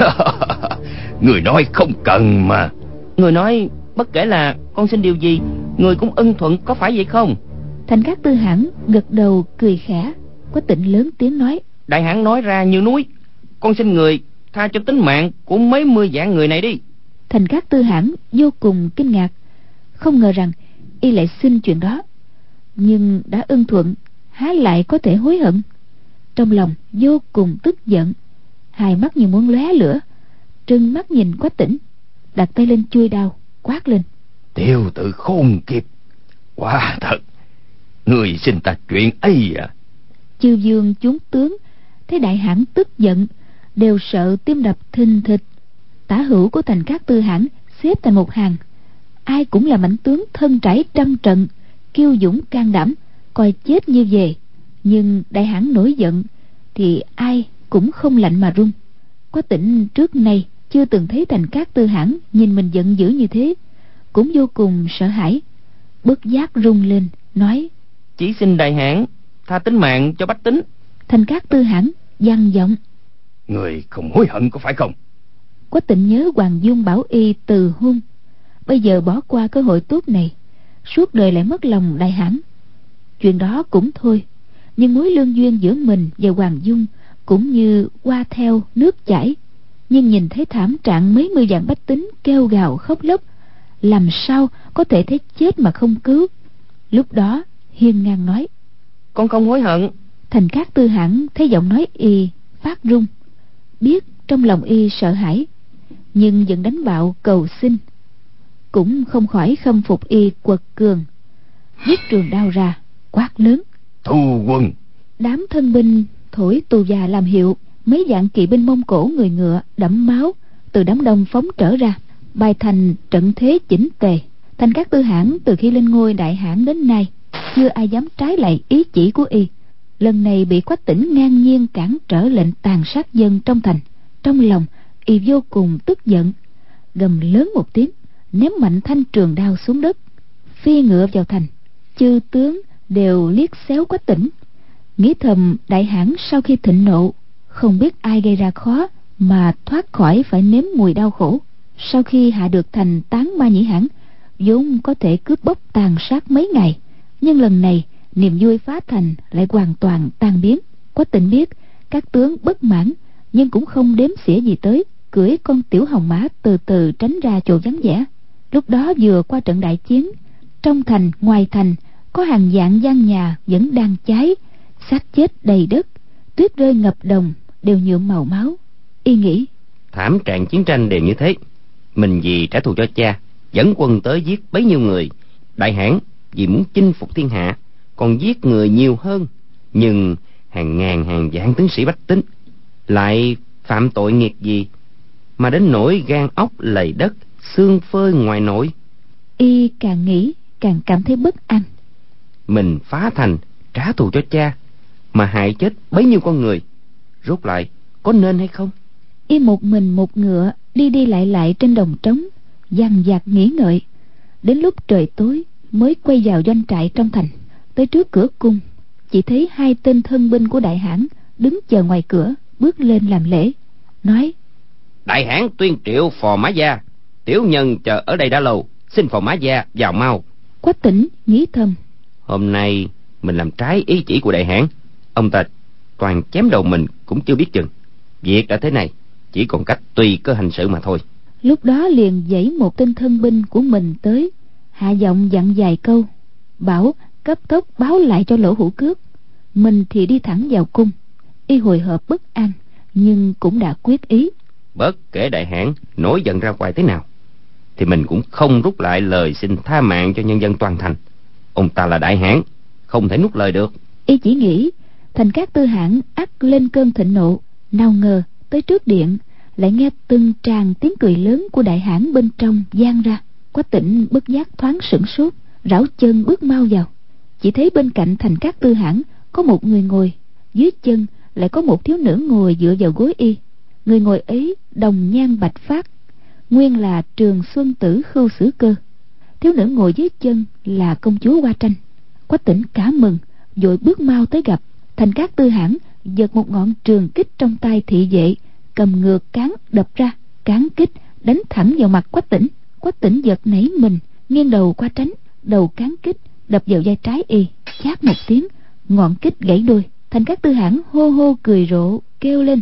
Người nói không cần mà. Người nói bất kể là con xin điều gì, người cũng ưng thuận, có phải vậy không? Thành Cát Tư Hãn gật đầu cười khẽ. Quách Tĩnh lớn tiếng nói: Đại hãn nói ra như núi, con xin người tha cho tính mạng của mấy mươi vạn người này đi. Thành Cát Tư Hãn vô cùng kinh ngạc, không ngờ rằng y lại xin chuyện đó, nhưng đã ưng thuận, há lại có thể hối hận. Trong lòng vô cùng tức giận, hai mắt như muốn lóe lửa, trừng mắt nhìn Quách Tĩnh, đặt tay lên chuôi đao, quát lên: Tiêu tự khôn kiếp, quả thật, người xin ta chuyện ấy à? Chư vương chúng tướng thấy đại hãn tức giận, đều sợ tim đập thình thịch. Tả hữu của Thành Cát Tư Hãn xếp thành một hàng, ai cũng là mãnh tướng thân trải trăm trận, kiêu dũng can đảm, coi chết như về. Nhưng đại hãn nổi giận thì ai cũng không lạnh mà run. Quách Tĩnh trước nay chưa từng thấy Thành Cát Tư Hãn nhìn mình giận dữ như thế, cũng vô cùng sợ hãi, bất giác run lên, nói: Chỉ xin đại hãn tha tính mạng cho bách tính. Thành Cát Tư Hãn vang giọng: Người không hối hận có phải không? Quách Tĩnh nhớ Hoàng Dung bảo y từ hôn, bây giờ bỏ qua cơ hội tốt này, suốt đời lại mất lòng đại hãn. Chuyện đó cũng thôi, nhưng mối lương duyên giữa mình và Hoàng Dung cũng như qua theo nước chảy. Nhưng nhìn thấy thảm trạng mấy mươi vạn bách tính kêu gào khóc lóc, làm sao có thể thấy chết mà không cứu. Lúc đó hiên ngang nói: con không hối hận. Thành Cát Tư Hãn thấy giọng nói y phát run, biết trong lòng y sợ hãi, nhưng vẫn đánh bạo cầu xin, cũng không khỏi khâm phục y quật cường, rút trường đao ra quát lớn: thu quân! Đám thân binh thổi tù già làm hiệu, mấy vạn kỵ binh Mông Cổ người ngựa đẫm máu từ đám đông phóng trở ra, bài thành trận thế chỉnh tề. Thành Cát Tư Hãn từ khi lên ngôi đại hãn đến nay chưa ai dám trái lại ý chỉ của y. Lần này bị Quách Tĩnh ngang nhiên cản trở lệnh tàn sát dân trong thành, trong lòng y vô cùng tức giận, gầm lớn một tiếng, ném mạnh thanh trường đao xuống đất, phi ngựa vào thành. Chư tướng đều liếc xéo Quách Tĩnh, nghĩ thầm đại hãn sau khi thịnh nộ không biết ai gây ra khó mà thoát khỏi phải nếm mùi đau khổ. Sau khi hạ được thành Tán Ma Nhĩ Hãn, vốn có thể cướp bóc tàn sát mấy ngày, nhưng lần này niềm vui phá thành lại hoàn toàn tan biến. Quách Tĩnh biết các tướng bất mãn, nhưng cũng không đếm xỉa gì tới, cưỡi con tiểu hồng mã từ từ tránh ra chỗ vắng vẻ. Lúc đó vừa qua trận đại chiến, trong thành ngoài thành có hàng vạn gian nhà vẫn đang cháy, xác chết đầy đất, tuyết rơi ngập đồng, đều nhuộm màu máu. Y nghĩ thảm trạng chiến tranh đều như thế, mình vì trả thù cho cha dẫn quân tới giết bấy nhiêu người, đại hãn vì muốn chinh phục thiên hạ còn giết người nhiều hơn, nhưng hàng ngàn hàng vạn tướng sĩ bách tính lại phạm tội nghiệt gì mà đến nỗi gan óc lầy đất, xương phơi ngoài nổi. Y càng nghĩ càng cảm thấy bất an. Mình phá thành trả thù cho cha mà hại chết bấy nhiêu con người, rốt lại có nên hay không? Y một mình một ngựa đi đi lại lại trên đồng trống, dằn vặt nghĩ ngợi. Đến lúc trời tối mới quay vào doanh trại trong thành. Tới trước cửa cung, chỉ thấy hai tên thân binh của đại hãn đứng chờ ngoài cửa, bước lên làm lễ, nói: Đại hãn tuyên triệu Phò Mã Gia, tiểu nhân chờ ở đây đã lâu, xin Phò Mã Gia vào mau. Quách Tĩnh nghĩ thầm: hôm nay mình làm trái ý chỉ của đại hãn, ông ta toàn chém đầu mình cũng chưa biết chừng. Việc đã thế này, chỉ còn cách tùy cơ hành sự mà thôi. Lúc đó liền dãy một tên thân binh của mình tới, hạ giọng dặn vài câu, bảo cấp tốc báo lại cho Lỗ Hữu Cước. Mình thì đi thẳng vào cung. Y hồi hộp bất an, nhưng cũng đã quyết ý. Bất kể đại hãn nổi giận ra ngoài thế nào, thì mình cũng không rút lại lời xin tha mạng cho nhân dân toàn thành. Ông ta là đại hãn, không thể nuốt lời được. Y chỉ nghĩ Thành Cát Tư Hãn ắt lên cơn thịnh nộ, nào ngờ tới trước điện lại nghe từng tràng tiếng cười lớn của đại hãn bên trong vang ra. Quách Tĩnh bất giác thoáng sửng sốt, rảo chân bước mau vào. Chỉ thấy bên cạnh Thành Cát Tư Hãn có một người ngồi, dưới chân lại có một thiếu nữ ngồi dựa vào gối y. Người ngồi ấy đồng nhan bạch phát, nguyên là Trường Xuân Tử Khưu Sử Cơ. Thiếu nữ ngồi dưới chân là công chúa Hoa Tranh. Quách Tĩnh cả mừng, vội bước mau tới gặp. Thành Cát Tư Hãn giật một ngọn trường kích trong tay thị vệ, cầm ngược cán đập ra. Cán kích đánh thẳng vào mặt Quách Tĩnh. Quách Tĩnh giật nảy mình, nghiêng đầu qua tránh, đầu cán kích đập vào vai trái y, chát một tiếng, ngọn kích gãy đôi. Thành Cát Tư Hãn hô hô cười rộ, kêu lên: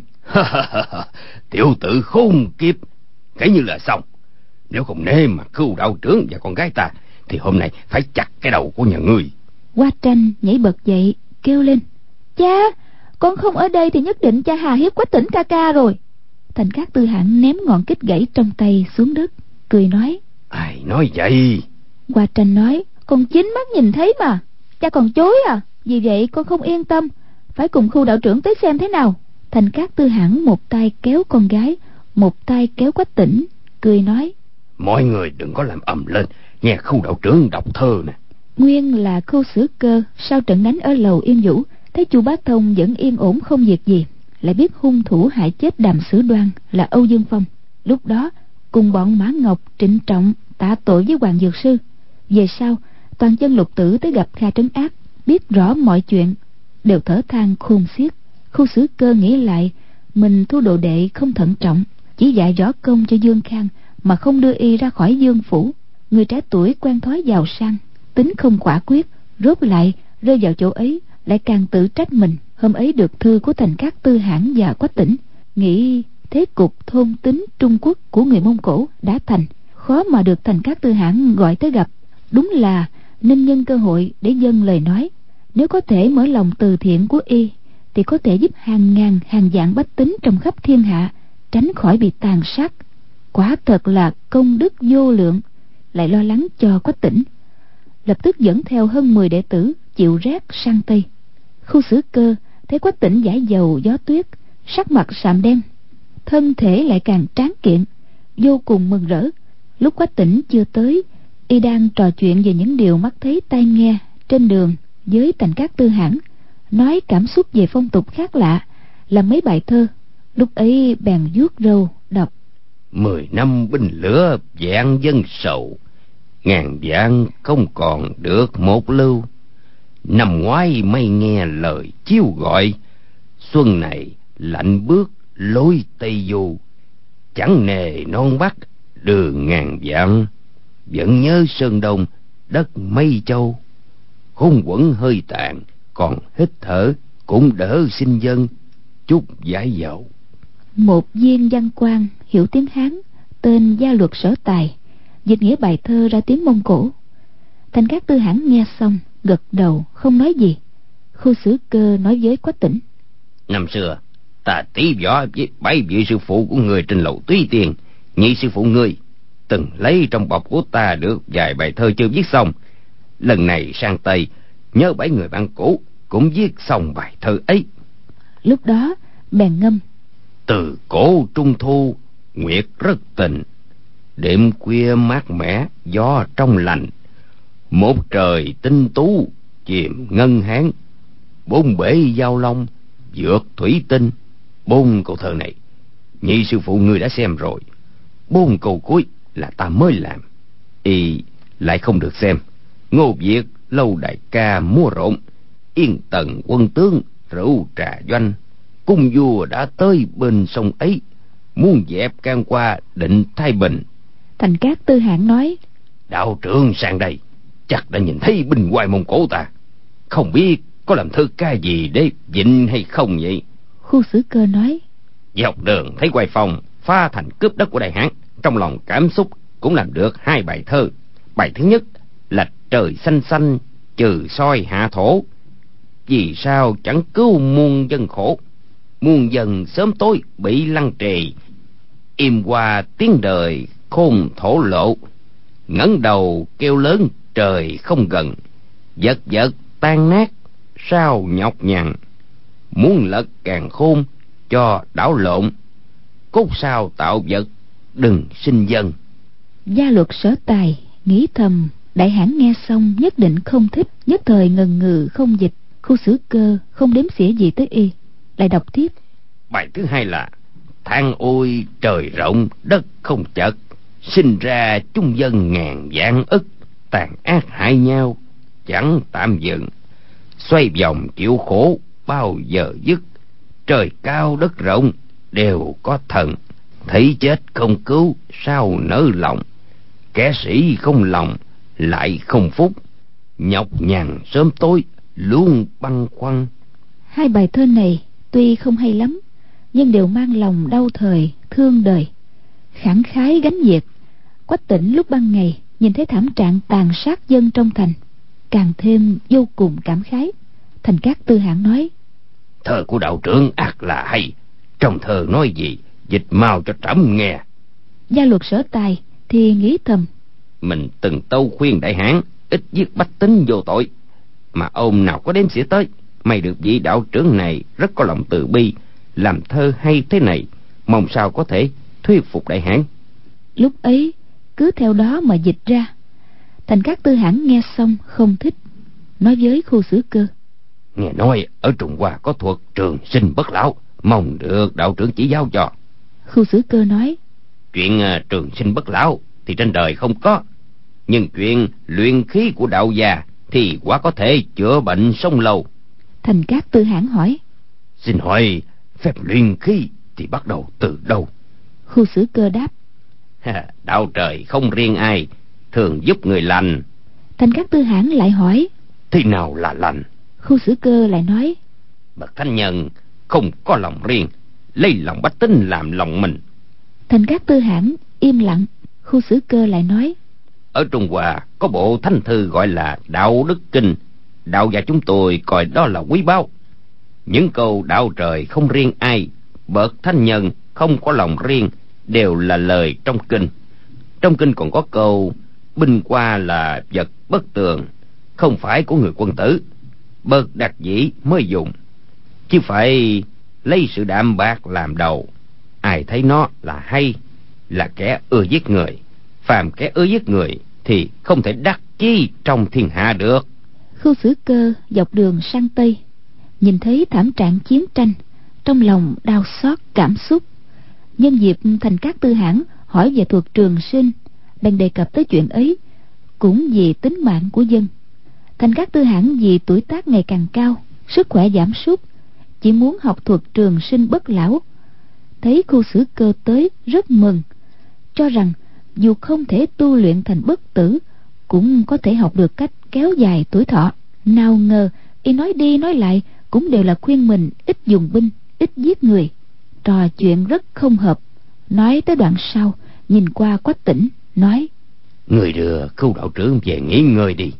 Tiểu tử khôn kiếp, kể như là xong. Nếu không nể mà cứu đạo trưởng và con gái ta, thì hôm nay phải chặt cái đầu của nhà ngươi. Hoa Tranh nhảy bật dậy, kêu lên: Cha, con không ở đây thì nhất định cha hà hiếp Quách Tĩnh ca ca rồi. Thành Cát Tư Hãn ném ngọn kích gãy trong tay xuống đất, cười nói: Ai nói vậy? Hoa Tranh nói: Con chính mắt nhìn thấy mà, cha còn chối à? Vì vậy con không yên tâm, phải cùng Khưu đạo trưởng tới xem thế nào. Thành Cát Tư Hãn một tay kéo con gái, một tay kéo Quách Tĩnh, cười nói: Mọi người đừng có làm ầm lên, nghe Khưu đạo trưởng đọc thơ nè. Nguyên là Khưu Sử Cơ sau trận đánh ở lầu Yên Vũ, thấy Chu Bá Thông vẫn yên ổn không việc gì, lại biết hung thủ hại chết Đàm Sử Đoan là Âu Dương Phong. Lúc đó cùng bọn Mã Ngọc trịnh trọng tạ tội với Hoàng Dược Sư. Về sau toàn chân lục tử tới gặp Kha Trấn Ác, biết rõ mọi chuyện, đều thở than khôn xiết. Khưu Sử Cơ nghĩ lại, mình thu đồ đệ không thận trọng, chỉ dạy võ công cho Dương Khang mà không đưa y ra khỏi Dương phủ. Người trẻ tuổi quen thói giàu sang, tính không quả quyết, rốt lại rơi vào chỗ ấy, lại càng tự trách mình. Hôm ấy được thư của Thành Cát Tư Hãn và Quách Tĩnh, nghĩ thế cục thôn tính Trung Quốc của người Mông Cổ đã thành, khó mà được Thành Cát Tư Hãn gọi tới gặp. Đúng là nên nhân cơ hội để dâng lời nói. Nếu có thể mở lòng từ thiện của y thì có thể giúp hàng ngàn hàng vạn bách tính trong khắp thiên hạ tránh khỏi bị tàn sát. Quả thật là công đức vô lượng. Lại lo lắng cho Quách Tĩnh, lập tức dẫn theo hơn mười đệ tử chịu rét sang Tây. Khu Xử Cơ thấy Quách Tĩnh giải dầu gió tuyết, sắc mặt sạm đen, thân thể lại càng tráng kiện, vô cùng mừng rỡ. Lúc Quách Tĩnh chưa tới, y đang trò chuyện về những điều mắt thấy tai nghe trên đường với Thành Cát Tư Hãn, nói cảm xúc về phong tục khác lạ, làm mấy bài thơ. Lúc ấy bèn vuốt râu đọc: Mười năm binh lửa vạn dân sầu, ngàn vạn không còn được một lưu. Năm ngoái mây nghe lời chiêu gọi, xuân này lạnh bước lối Tây Du. Chẳng nề non Bắc đường ngàn vạn, vẫn nhớ Sơn Đông đất Mây Châu. Khôn quẩn hơi tàn, còn hít thở cũng đỡ sinh dân, chút giải dầu. Một viên văn quan hiểu tiếng Hán tên Gia Luật Sở Tài dịch nghĩa bài thơ ra tiếng Mông Cổ. Thành Cát Tư Hãn nghe xong gật đầu không nói gì. Khu Xử Cơ nói với Quách Tĩnh: Năm xưa ta tí võ với bảy vị sư phụ của người trên lầu Túy Tiên. Nhị sư phụ ngươi từng lấy trong bọc của ta được vài bài thơ chưa viết xong. Lần này sang Tây, nhớ bảy người bạn cũ cũng viết xong bài thơ ấy. Lúc đó bèn ngâm: Từ cổ trung thu nguyệt rất tình, đêm khuya mát mẻ gió trong lành. Một trời tinh tú chìm ngân hán, bốn bể giao long vượt thủy tinh. Bốn câu thơ này nhị sư phụ ngươi đã xem rồi. Bốn câu cuối là ta mới làm, y lại không được xem. Ngô Việt lâu đại ca múa rộn, yên tần quân tướng rượu trà doanh. Cung vua đã tới bên sông ấy, muốn dẹp can qua định Thái Bình. Thành Cát Tư Hãn nói: Đạo trưởng sang đây chắc đã nhìn thấy binh hoài Mông Cổ ta, không biết có làm thơ ca gì để vịnh hay không vậy? Khu Xử Cơ nói: Dọc đường thấy quay phòng phá thành cướp đất của Đại Hán, trong lòng cảm xúc cũng làm được hai bài thơ. Bài thứ nhất là trời xanh xanh trừ soi hạ thổ, vì sao chẳng cứu muôn dân khổ. Muôn dân sớm tối bị lăng trì, im qua tiếng đời khôn thổ lộ. Ngẩng đầu kêu lớn trời không gần, vật vật tan nát sao nhọc nhằn. Muốn lật càng khôn cho đảo lộn, cốt sao tạo vật đừng sinh dân. Gia Luật Sở Tài nghĩ thầm Đại Hãn nghe xong nhất định không thích, nhất thời ngần ngừ không dịch. Khu Xử Cơ không đếm xỉa gì tới y, lại đọc tiếp. Bài thứ hai là than ôi trời rộng đất không chật, sinh ra chung dân ngàn vạn ức. Tàn ác hại nhau chẳng tạm dừng, xoay vòng chịu khổ bao giờ dứt. Trời cao đất rộng đều có thần, thấy chết không cứu sao nỡ lòng. Kẻ sĩ không lòng lại không phúc, nhọc nhằn sớm tối luôn băn khoăn. Hai bài thơ này tuy không hay lắm, nhưng đều mang lòng đau thời thương đời, khẳng khái gánh việc. Quách Tĩnh lúc ban ngày nhìn thấy thảm trạng tàn sát dân trong thành, càng thêm vô cùng cảm khái. Thành Cát Tư Hãn nói: Thơ của đạo trưởng ác là hay, trong thơ nói gì dịch mau cho trẫm nghe. Gia Luật Sở Tài thì nghĩ thầm: Mình từng tâu khuyên Đại Hãn ít giết bách tính vô tội, mà ông nào có đếm xỉa tới. May được vị đạo trưởng này rất có lòng từ bi, làm thơ hay thế này, mong sao có thể thuyết phục Đại Hãn. Lúc ấy cứ theo đó mà dịch ra. Thành Cát Tư Hãn nghe xong không thích, nói với Khu Xử Cơ: Nghe nói ở Trung Hoa có thuật trường sinh bất lão, mong được đạo trưởng chỉ giáo cho. Khu Xử Cơ nói: Chuyện uh, trường sinh bất lão thì trên đời không có, nhưng chuyện luyện khí của đạo già thì quả có thể chữa bệnh sống lâu. Thành Cát Tư Hãn hỏi: Xin hỏi phép luyện khí thì bắt đầu từ đâu? Khu Xử Cơ đáp: Đạo trời không riêng ai, thường giúp người lành. Thành Cát Tư Hãn lại hỏi: Thế nào là lành? Khu Xử Cơ lại nói: Bậc thánh nhân không có lòng riêng, lấy lòng bách tính làm lòng mình. Thành Cát Tư Hãn im lặng. Khu Xử Cơ lại nói: Ở Trung Hoa có bộ thánh thư gọi là Đạo Đức Kinh, đạo gia chúng tôi coi đó là quý báu. Những câu đạo trời không riêng ai, bậc thánh nhân không có lòng riêng đều là lời trong kinh. Trong kinh còn có câu binh qua là vật bất tường, không phải của người quân tử, bậc đặc dĩ mới dùng, chứ phải lấy sự đạm bạc làm đầu. Ai thấy nó là hay là kẻ ưa giết người, phàm kẻ ưa giết người thì không thể đắc chí trong thiên hạ được. Khu Xử Cơ dọc đường sang Tây, nhìn thấy thảm trạng chiến tranh, trong lòng đau xót cảm xúc. Nhân dịp Thành Cát Tư Hãn hỏi về thuật trường sinh, bèn đề cập tới chuyện ấy, cũng vì tính mạng của dân. Thành Cát Tư Hãn vì tuổi tác ngày càng cao, sức khỏe giảm sút, chỉ muốn học thuật trường sinh bất lão. Thấy Khu Xử Cơ tới rất mừng, cho rằng dù không thể tu luyện thành bất tử, cũng có thể học được cách kéo dài tuổi thọ. Nào ngờ y nói đi nói lại cũng đều là khuyên mình ít dùng binh, ít giết người. Trò chuyện rất không hợp. Nói tới đoạn sau, nhìn qua Quách Tĩnh nói: Người đưa Khưu đạo trưởng về nghỉ ngơi đi.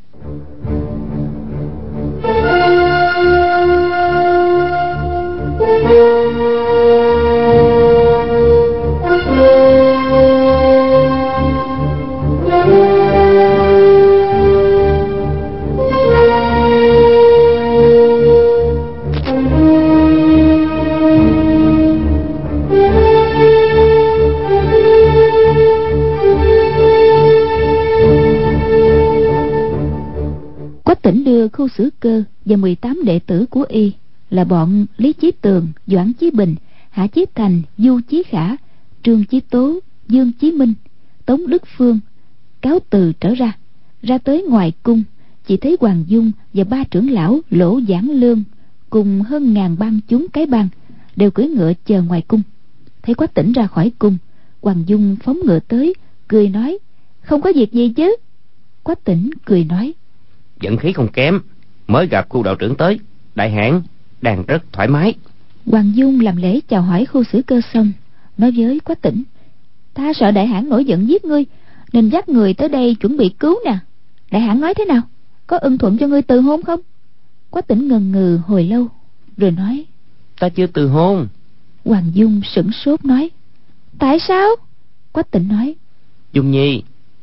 Tỉnh đưa Khu Xử Cơ và mười tám đệ tử của y là bọn Lý Chí Tường, Doãn Chí Bình, Hạ Chí Thành, Du Chí Khả, Trương Chí Tố, Dương Chí Minh, Tống Đức Phương cáo từ trở ra. Ra tới ngoài cung, chỉ thấy Hoàng Dung và ba trưởng lão Lỗ Giảng Lương cùng hơn ngàn bang chúng cái bang đều cưỡi ngựa chờ ngoài cung. Thấy Quách Tĩnh ra khỏi cung, Hoàng Dung phóng ngựa tới, cười nói: Không có việc gì chứ? Quách Tĩnh cười nói: Vận khí không kém, mới gặp Khu đạo trưởng tới, đại hãn đang rất thoải mái. Hoàng Dung làm lễ chào hỏi Khu Xử Cơ xong, nói với Quách Tĩnh: Ta sợ đại hãn nổi giận giết ngươi, nên dắt người tới đây chuẩn bị cứu nè. Đại hãn nói thế nào? Có ưng thuận cho ngươi từ hôn không? Quách Tĩnh ngần ngừ hồi lâu rồi nói: Ta chưa từ hôn. Hoàng Dung sửng sốt nói: Tại sao? Quách Tĩnh nói: Dung Nhi,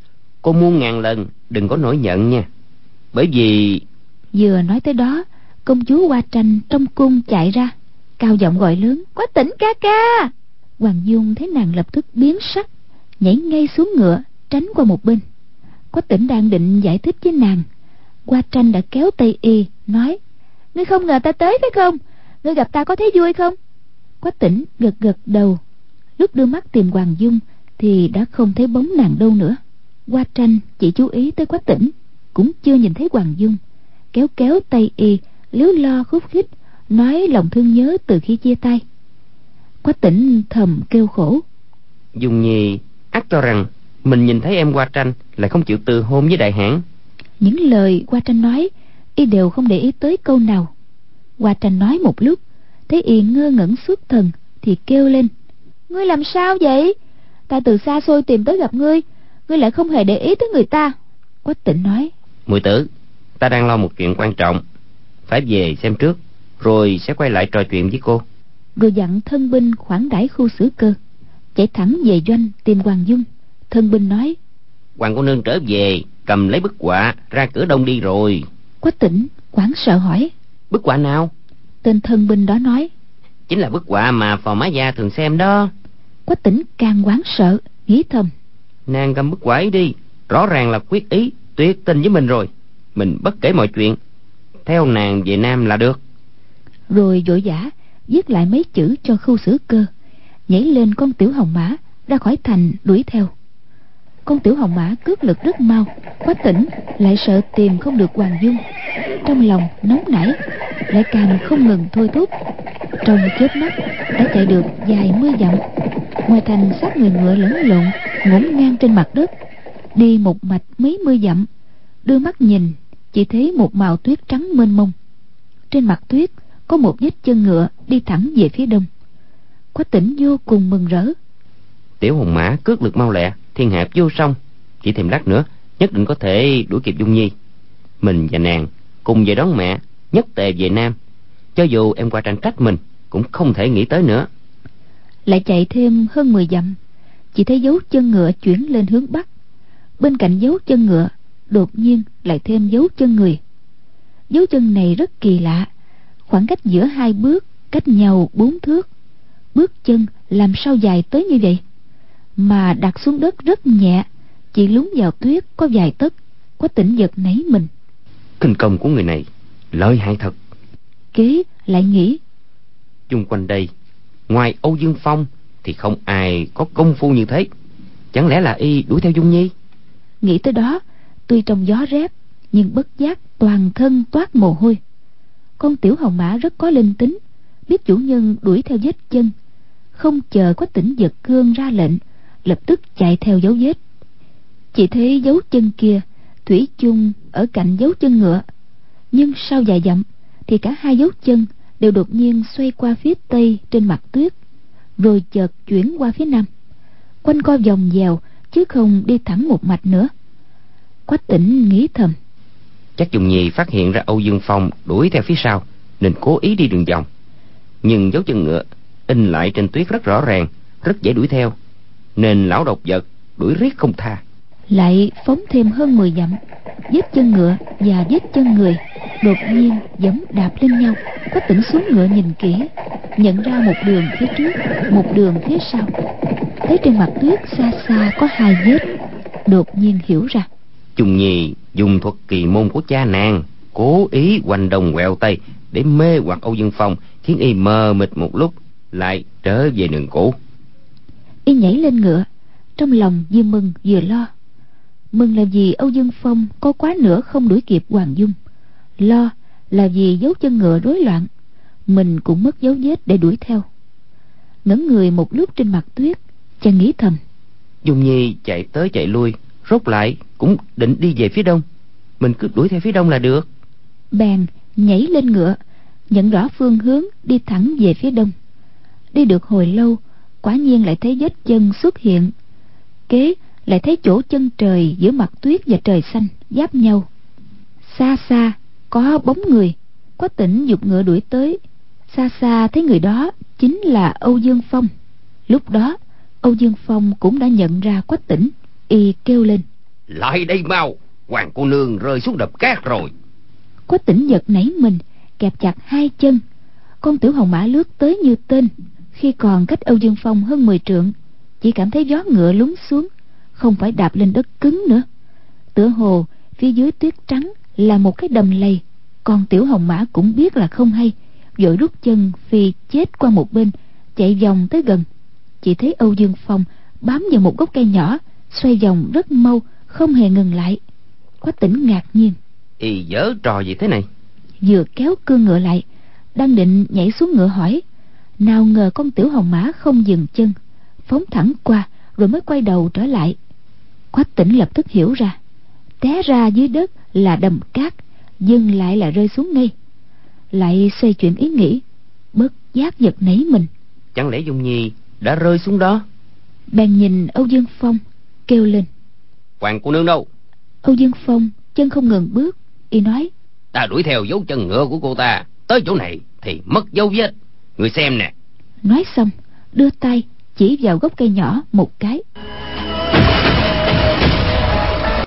cô muôn ngàn lần đừng có nổi giận nha. Bởi vì... Vừa nói tới đó, công chúa Hoa Tranh trong cung chạy ra, cao giọng gọi lớn: Quách Tĩnh ca ca! Hoàng Dung thấy nàng lập tức biến sắc, nhảy ngay xuống ngựa tránh qua một bên. Quách Tĩnh đang định giải thích với nàng, Hoa Tranh đã kéo tay y nói: Ngươi không ngờ ta tới phải không? Ngươi gặp ta có thấy vui không? Quách Tĩnh gật gật đầu. Lúc đưa mắt tìm Hoàng Dung thì đã không thấy bóng nàng đâu nữa. Hoa Tranh chỉ chú ý tới Quách Tĩnh, cũng chưa nhìn thấy Hoàng Dung, kéo kéo tay y líu lo khúc khích, nói lòng thương nhớ từ khi chia tay. Quách Tĩnh thầm kêu khổ: Dung Nhi ắt cho rằng mình nhìn thấy em Hoa Tranh lại không chịu từ hôn với đại hãn. Những lời Hoa Tranh nói y đều không để ý tới câu nào. Hoa Tranh nói một lúc, thấy y ngơ ngẩn xuất thần thì kêu lên: Ngươi làm sao vậy? Ta từ xa xôi tìm tới gặp ngươi, ngươi lại không hề để ý tới người ta. Quách Tĩnh nói: Muội tử, ta đang lo một chuyện quan trọng, phải về xem trước, rồi sẽ quay lại trò chuyện với cô. Rồi dặn thân binh khoản đãi Khu Xử Cơ, chạy thẳng về doanh tìm Hoàng Dung. Thân binh nói: Hoàng cô nương trở về, cầm lấy bức họa ra cửa đông đi rồi. Quách Tĩnh hoảng sợ hỏi: Bức họa nào? Tên thân binh đó nói: Chính là bức họa mà Phò Mã Gia thường xem đó. Quách Tĩnh càng hoảng sợ, nghĩ thầm: Nàng cầm bức họa ấy đi, rõ ràng là quyết ý tuyệt tình với mình rồi. Mình bất kể mọi chuyện, theo nàng về Nam là được. Rồi vội vã viết lại mấy chữ cho Khu Xử Cơ, nhảy lên con tiểu hồng mã ra khỏi thành đuổi theo. Con tiểu hồng mã cước lực rất mau. Quách Tĩnh lại sợ tìm không được Hoàng Dung, trong lòng nóng nảy, lại càng không ngừng thôi thúc. Trong chớp mắt đã chạy được vài mươi dặm. Ngoài thành xác người ngựa lẫn lộn ngổn ngang trên mặt đất. Đi một mạch mấy mươi dặm, đưa mắt nhìn chỉ thấy một màu tuyết trắng mênh mông. Trên mặt tuyết có một vết chân ngựa đi thẳng về phía đông. Quách Tĩnh vô cùng mừng rỡ. Tiểu hồng mã cước lực mau lẹ, thiên hạ vô song, chỉ thêm lát nữa nhất định có thể đuổi kịp Dung Nhi. Mình và nàng cùng về đón mẹ, nhất tề về Nam. Cho dù em Qua Tranh trách mình, cũng không thể nghĩ tới nữa. Lại chạy thêm hơn mười dặm, chỉ thấy dấu chân ngựa chuyển lên hướng bắc. Bên cạnh dấu chân ngựa đột nhiên lại thêm dấu chân người. Dấu chân này rất kỳ lạ, khoảng cách giữa hai bước cách nhau bốn thước. Bước chân làm sao dài tới như vậy, mà đặt xuống đất rất nhẹ, chỉ lún vào tuyết có vài tấc. Quách Tỉnh giật nảy mình. Kinh công của người này lợi hại thật. Kế lại nghĩ, chung quanh đây ngoài Âu Dương Phong thì không ai có công phu như thế. Chẳng lẽ là y đuổi theo Dung Nhi? Nghĩ tới đó, tuy trong gió rét nhưng bất giác toàn thân toát mồ hôi. Con tiểu hồng mã rất có linh tính, biết chủ nhân đuổi theo vết chân, không chờ Quách Tỉnh giật cương ra lệnh, lập tức chạy theo dấu vết. Chỉ thấy dấu chân kia thủy chung ở cạnh dấu chân ngựa, nhưng sau vài dặm thì cả hai dấu chân đều đột nhiên xoay qua phía tây trên mặt tuyết, rồi chợt chuyển qua phía nam, quanh co vòng vèo chứ không đi thẳng một mạch nữa. Quách Tỉnh nghĩ thầm, chắc Dung Nhi phát hiện ra Âu Dương Phong đuổi theo phía sau nên cố ý đi đường vòng. Nhưng dấu chân ngựa in lại trên tuyết rất rõ ràng, rất dễ đuổi theo, nên lão độc vật đuổi riết không tha. Lại phóng thêm hơn mười dặm, vết chân ngựa và vết chân người đột nhiên giẫm đạp lên nhau. Quách Tỉnh xuống ngựa nhìn kỹ, nhận ra một đường phía trước, một đường phía sau. Thấy trên mặt tuyết xa xa có hai vết, đột nhiên hiểu ra. Dung Nhi dùng thuật kỳ môn của cha nàng, cố ý quanh đông quẹo tây để mê hoặc Âu Dương Phong, khiến y mờ mịt một lúc, lại trở về đường cũ. Y nhảy lên ngựa, trong lòng vừa mừng vừa lo. Mừng là vì Âu Dương Phong có quá nữa không đuổi kịp Hoàng Dung, lo là vì dấu chân ngựa rối loạn, mình cũng mất dấu vết để đuổi theo. Ngẩng người một lúc trên mặt tuyết, chàng nghĩ thầm, Dung Nhi chạy tới chạy lui, rốt lại cũng định đi về phía đông, mình cứ đuổi theo phía đông là được. Bèn nhảy lên ngựa, nhận rõ phương hướng đi thẳng về phía đông. Đi được hồi lâu, quả nhiên lại thấy vết chân xuất hiện. Kế lại thấy chỗ chân trời giữa mặt tuyết và trời xanh giáp nhau. Xa xa có bóng người. Quách Tỉnh giục ngựa đuổi tới. Xa xa thấy người đó chính là Âu Dương Phong. Lúc đó Âu Dương Phong cũng đã nhận ra Quách Tỉnh, y kêu lên, lại đây mau, hoàng cô nương rơi xuống đập cát rồi. Quách Tỉnh giật nảy mình, kẹp chặt hai chân. Con tiểu hồng mã lướt tới như tên. Khi còn cách Âu Dương Phong hơn mười trượng, chỉ cảm thấy gió ngựa lún xuống, không phải đạp lên đất cứng nữa. Tựa hồ phía dưới tuyết trắng là một cái đầm lầy. Con tiểu hồng mã cũng biết là không hay, vội rút chân phi chết qua một bên, chạy vòng tới gần. Chỉ thấy Âu Dương Phong bám vào một gốc cây nhỏ, xoay vòng rất mau, không hề ngừng lại. Quách Tỉnh ngạc nhiên, Y giở trò gì thế này? vừa kéo cương ngựa lại, đang định nhảy xuống ngựa hỏi, nào ngờ con tiểu hồng mã không dừng chân, phóng thẳng qua rồi mới quay đầu trở lại. Quách Tỉnh lập tức hiểu ra, té ra dưới đất là đầm cát, dừng lại là rơi xuống ngay. Lại xoay chuyển ý nghĩ, bất giác giật nảy mình. Chẳng lẽ Dung Nhi đã rơi xuống đó? Bèn nhìn Âu Dương Phong, kêu lên, Hoàng cô nương đâu? Âu Dương Phong chân không ngừng bước, y nói, Ta đuổi theo dấu chân ngựa của cô ta tới chỗ này thì mất dấu vết, người xem nè. Nói xong đưa tay chỉ vào gốc cây nhỏ một cái.